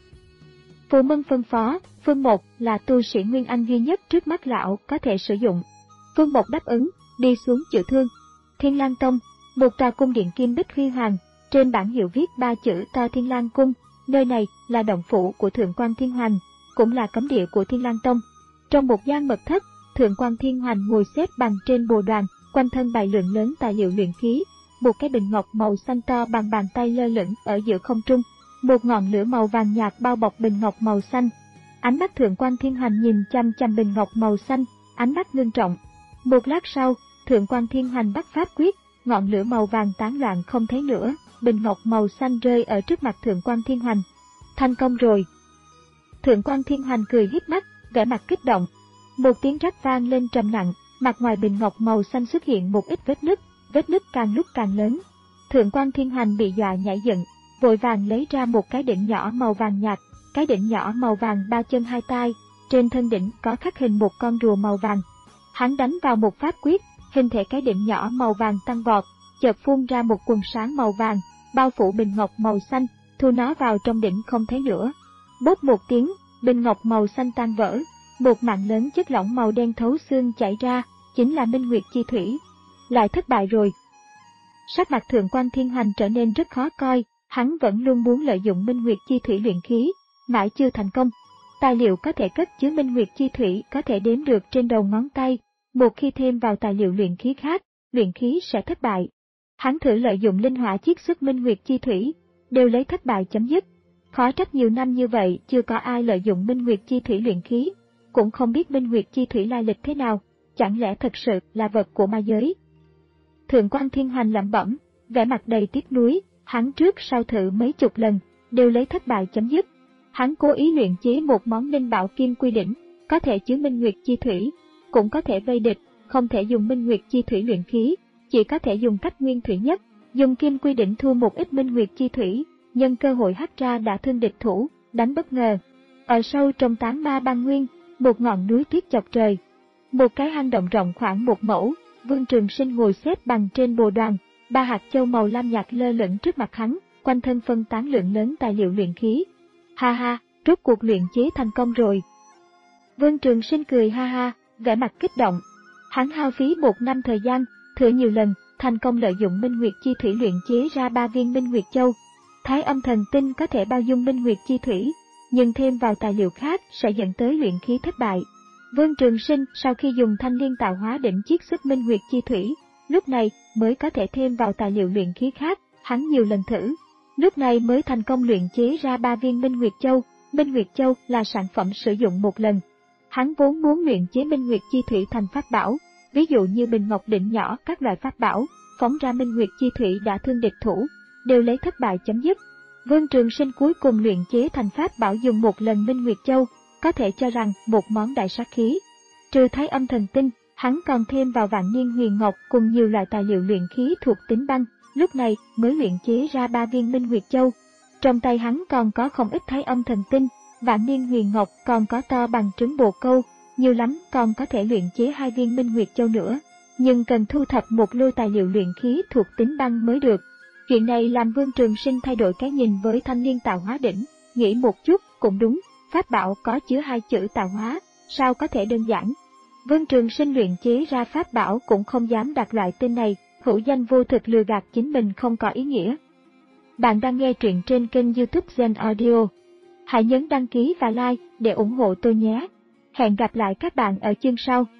Phù Mân phân phó, Phương Mộc là tu sĩ Nguyên Anh duy nhất trước mắt lão có thể sử dụng. Phương Mộc đáp ứng, đi xuống chữa thương. Thiên Lang Tông, một tòa cung điện kim bích huy hoàng, trên bảng hiệu viết ba chữ to Thiên Lang Cung, nơi này là động phủ của Thượng Quan Thiên Hoành, cũng là cấm địa của Thiên Lang Tông. Trong một gian mật thất, Thượng Quan Thiên Hoành ngồi xếp bằng trên bồ đoàn, quanh thân bày lượng lớn tài liệu luyện khí, một cái bình ngọc màu xanh to bằng bàn tay lơ lửng ở giữa không trung, một ngọn lửa màu vàng nhạt bao bọc bình ngọc màu xanh. Ánh mắt Thượng Quan Thiên Hoành nhìn chăm chăm bình ngọc màu xanh, ánh mắt ngưng trọng. Một lát sau, Thượng Quan Thiên Hoành bắt pháp quyết, ngọn lửa màu vàng tán loạn không thấy nữa, bình ngọc màu xanh rơi ở trước mặt Thượng Quan Thiên Hoành. Thành công rồi. Thượng Quan Thiên Hoành cười híp mắt, vẻ mặt kích động. Một tiếng rắc vang lên trầm nặng, mặt ngoài bình ngọc màu xanh xuất hiện một ít vết nứt, vết nứt càng lúc càng lớn. Thượng Quan Thiên Hoành bị dọa nhảy dựng, vội vàng lấy ra một cái đỉnh nhỏ màu vàng nhạt, cái đỉnh nhỏ màu vàng ba chân hai tai, trên thân đỉnh có khắc hình một con rùa màu vàng. Hắn đánh vào một pháp quyết, hình thể cái đỉnh nhỏ màu vàng tăng vọt, chợt phun ra một quần sáng màu vàng, bao phủ bình ngọc màu xanh, thu nó vào trong đỉnh không thấy nữa. Bốp một tiếng, bình ngọc màu xanh tan vỡ, một mảng lớn chất lỏng màu đen thấu xương chảy ra, chính là Minh Nguyệt Chi Thủy. Lại thất bại rồi. Sắc mặt Thượng Quan Thiên Hoành trở nên rất khó coi, hắn vẫn luôn muốn lợi dụng Minh Nguyệt Chi Thủy luyện khí, mãi chưa thành công. Tài liệu có thể cất chứa Minh Nguyệt Chi Thủy có thể đếm được trên đầu ngón tay, một khi thêm vào tài liệu luyện khí khác, luyện khí sẽ thất bại. Hắn thử lợi dụng linh hỏa chiết xuất Minh Nguyệt Chi Thủy, đều lấy thất bại chấm dứt. Khó trách nhiều năm như vậy chưa có ai lợi dụng Minh Nguyệt Chi Thủy luyện khí, cũng không biết Minh Nguyệt Chi Thủy lai lịch thế nào, chẳng lẽ thật sự là vật của ma giới. Thượng Quan Thiên Hoành lẩm bẩm, vẻ mặt đầy tiếc nuối, hắn trước sau thử mấy chục lần, đều lấy thất bại chấm dứt. Hắn cố ý luyện chế một món linh bảo kim quy đỉnh, có thể chứa Minh Nguyệt Chi Thủy, cũng có thể vây địch, không thể dùng Minh Nguyệt Chi Thủy luyện khí, chỉ có thể dùng cách nguyên thủy nhất, dùng kim quy đỉnh thu một ít Minh Nguyệt Chi Thủy, nhân cơ hội hất ra đã thương địch thủ, đánh bất ngờ. Ở sâu trong tám ma băng nguyên, một ngọn núi tuyết chọc trời, một cái hang động rộng khoảng một mẫu, Vương Trường Sinh ngồi xếp bằng trên bồ đoàn, ba hạt châu màu lam nhạt lơ lửng trước mặt hắn, quanh thân phân tán lượng lớn tài liệu luyện khí. Ha ha, rốt cuộc luyện chế thành công rồi. Vương Trường Sinh cười ha ha, vẻ mặt kích động. Hắn hao phí một năm thời gian, thử nhiều lần, thành công lợi dụng Minh Nguyệt Chi Thủy luyện chế ra ba viên Minh Nguyệt Châu. Thái Âm Thần Tinh có thể bao dung Minh Nguyệt Chi Thủy, nhưng thêm vào tài liệu khác sẽ dẫn tới luyện khí thất bại. Vương Trường Sinh sau khi dùng Thanh Liên tạo hóa đỉnh chiết xuất Minh Nguyệt Chi Thủy, lúc này mới có thể thêm vào tài liệu luyện khí khác, hắn nhiều lần thử, lúc này mới thành công luyện chế ra ba viên Minh Nguyệt Châu. Minh Nguyệt Châu là sản phẩm sử dụng một lần. Hắn vốn muốn luyện chế Minh Nguyệt Chi Thủy thành pháp bảo, ví dụ như bình ngọc đỉnh nhỏ các loại pháp bảo, phóng ra Minh Nguyệt Chi Thủy đã thương địch thủ, đều lấy thất bại chấm dứt. Vương Trường Sinh cuối cùng luyện chế thành pháp bảo dùng một lần Minh Nguyệt Châu, có thể cho rằng một món đại sát khí. Trừ Thái Âm Thần Tinh, hắn còn thêm vào Vạn Niên Huyền Ngọc cùng nhiều loại tài liệu luyện khí thuộc tính băng, lúc này mới luyện chế ra ba viên Minh Nguyệt Châu. Trong tay hắn còn có không ít Thái Âm Thần Tinh, Vạn Niên Huyền Ngọc còn có to bằng trứng bồ câu, nhiều lắm còn có thể luyện chế hai viên Minh Nguyệt Châu nữa, nhưng cần thu thập một lô tài liệu luyện khí thuộc tính băng mới được. Chuyện này làm Vương Trường Sinh thay đổi cái nhìn với thanh niên tạo hóa đỉnh, nghĩ một chút cũng đúng, pháp bảo có chứa hai chữ tạo hóa, sao có thể đơn giản. Vương Trường Sinh luyện chế ra pháp bảo cũng không dám đặt loại tên này, hữu danh vô thực lừa gạt chính mình không có ý nghĩa. Bạn đang nghe truyện trên kênh YouTube Zen Audio. Hãy nhấn đăng ký và like để ủng hộ tôi nhé. Hẹn gặp lại các bạn ở chương sau.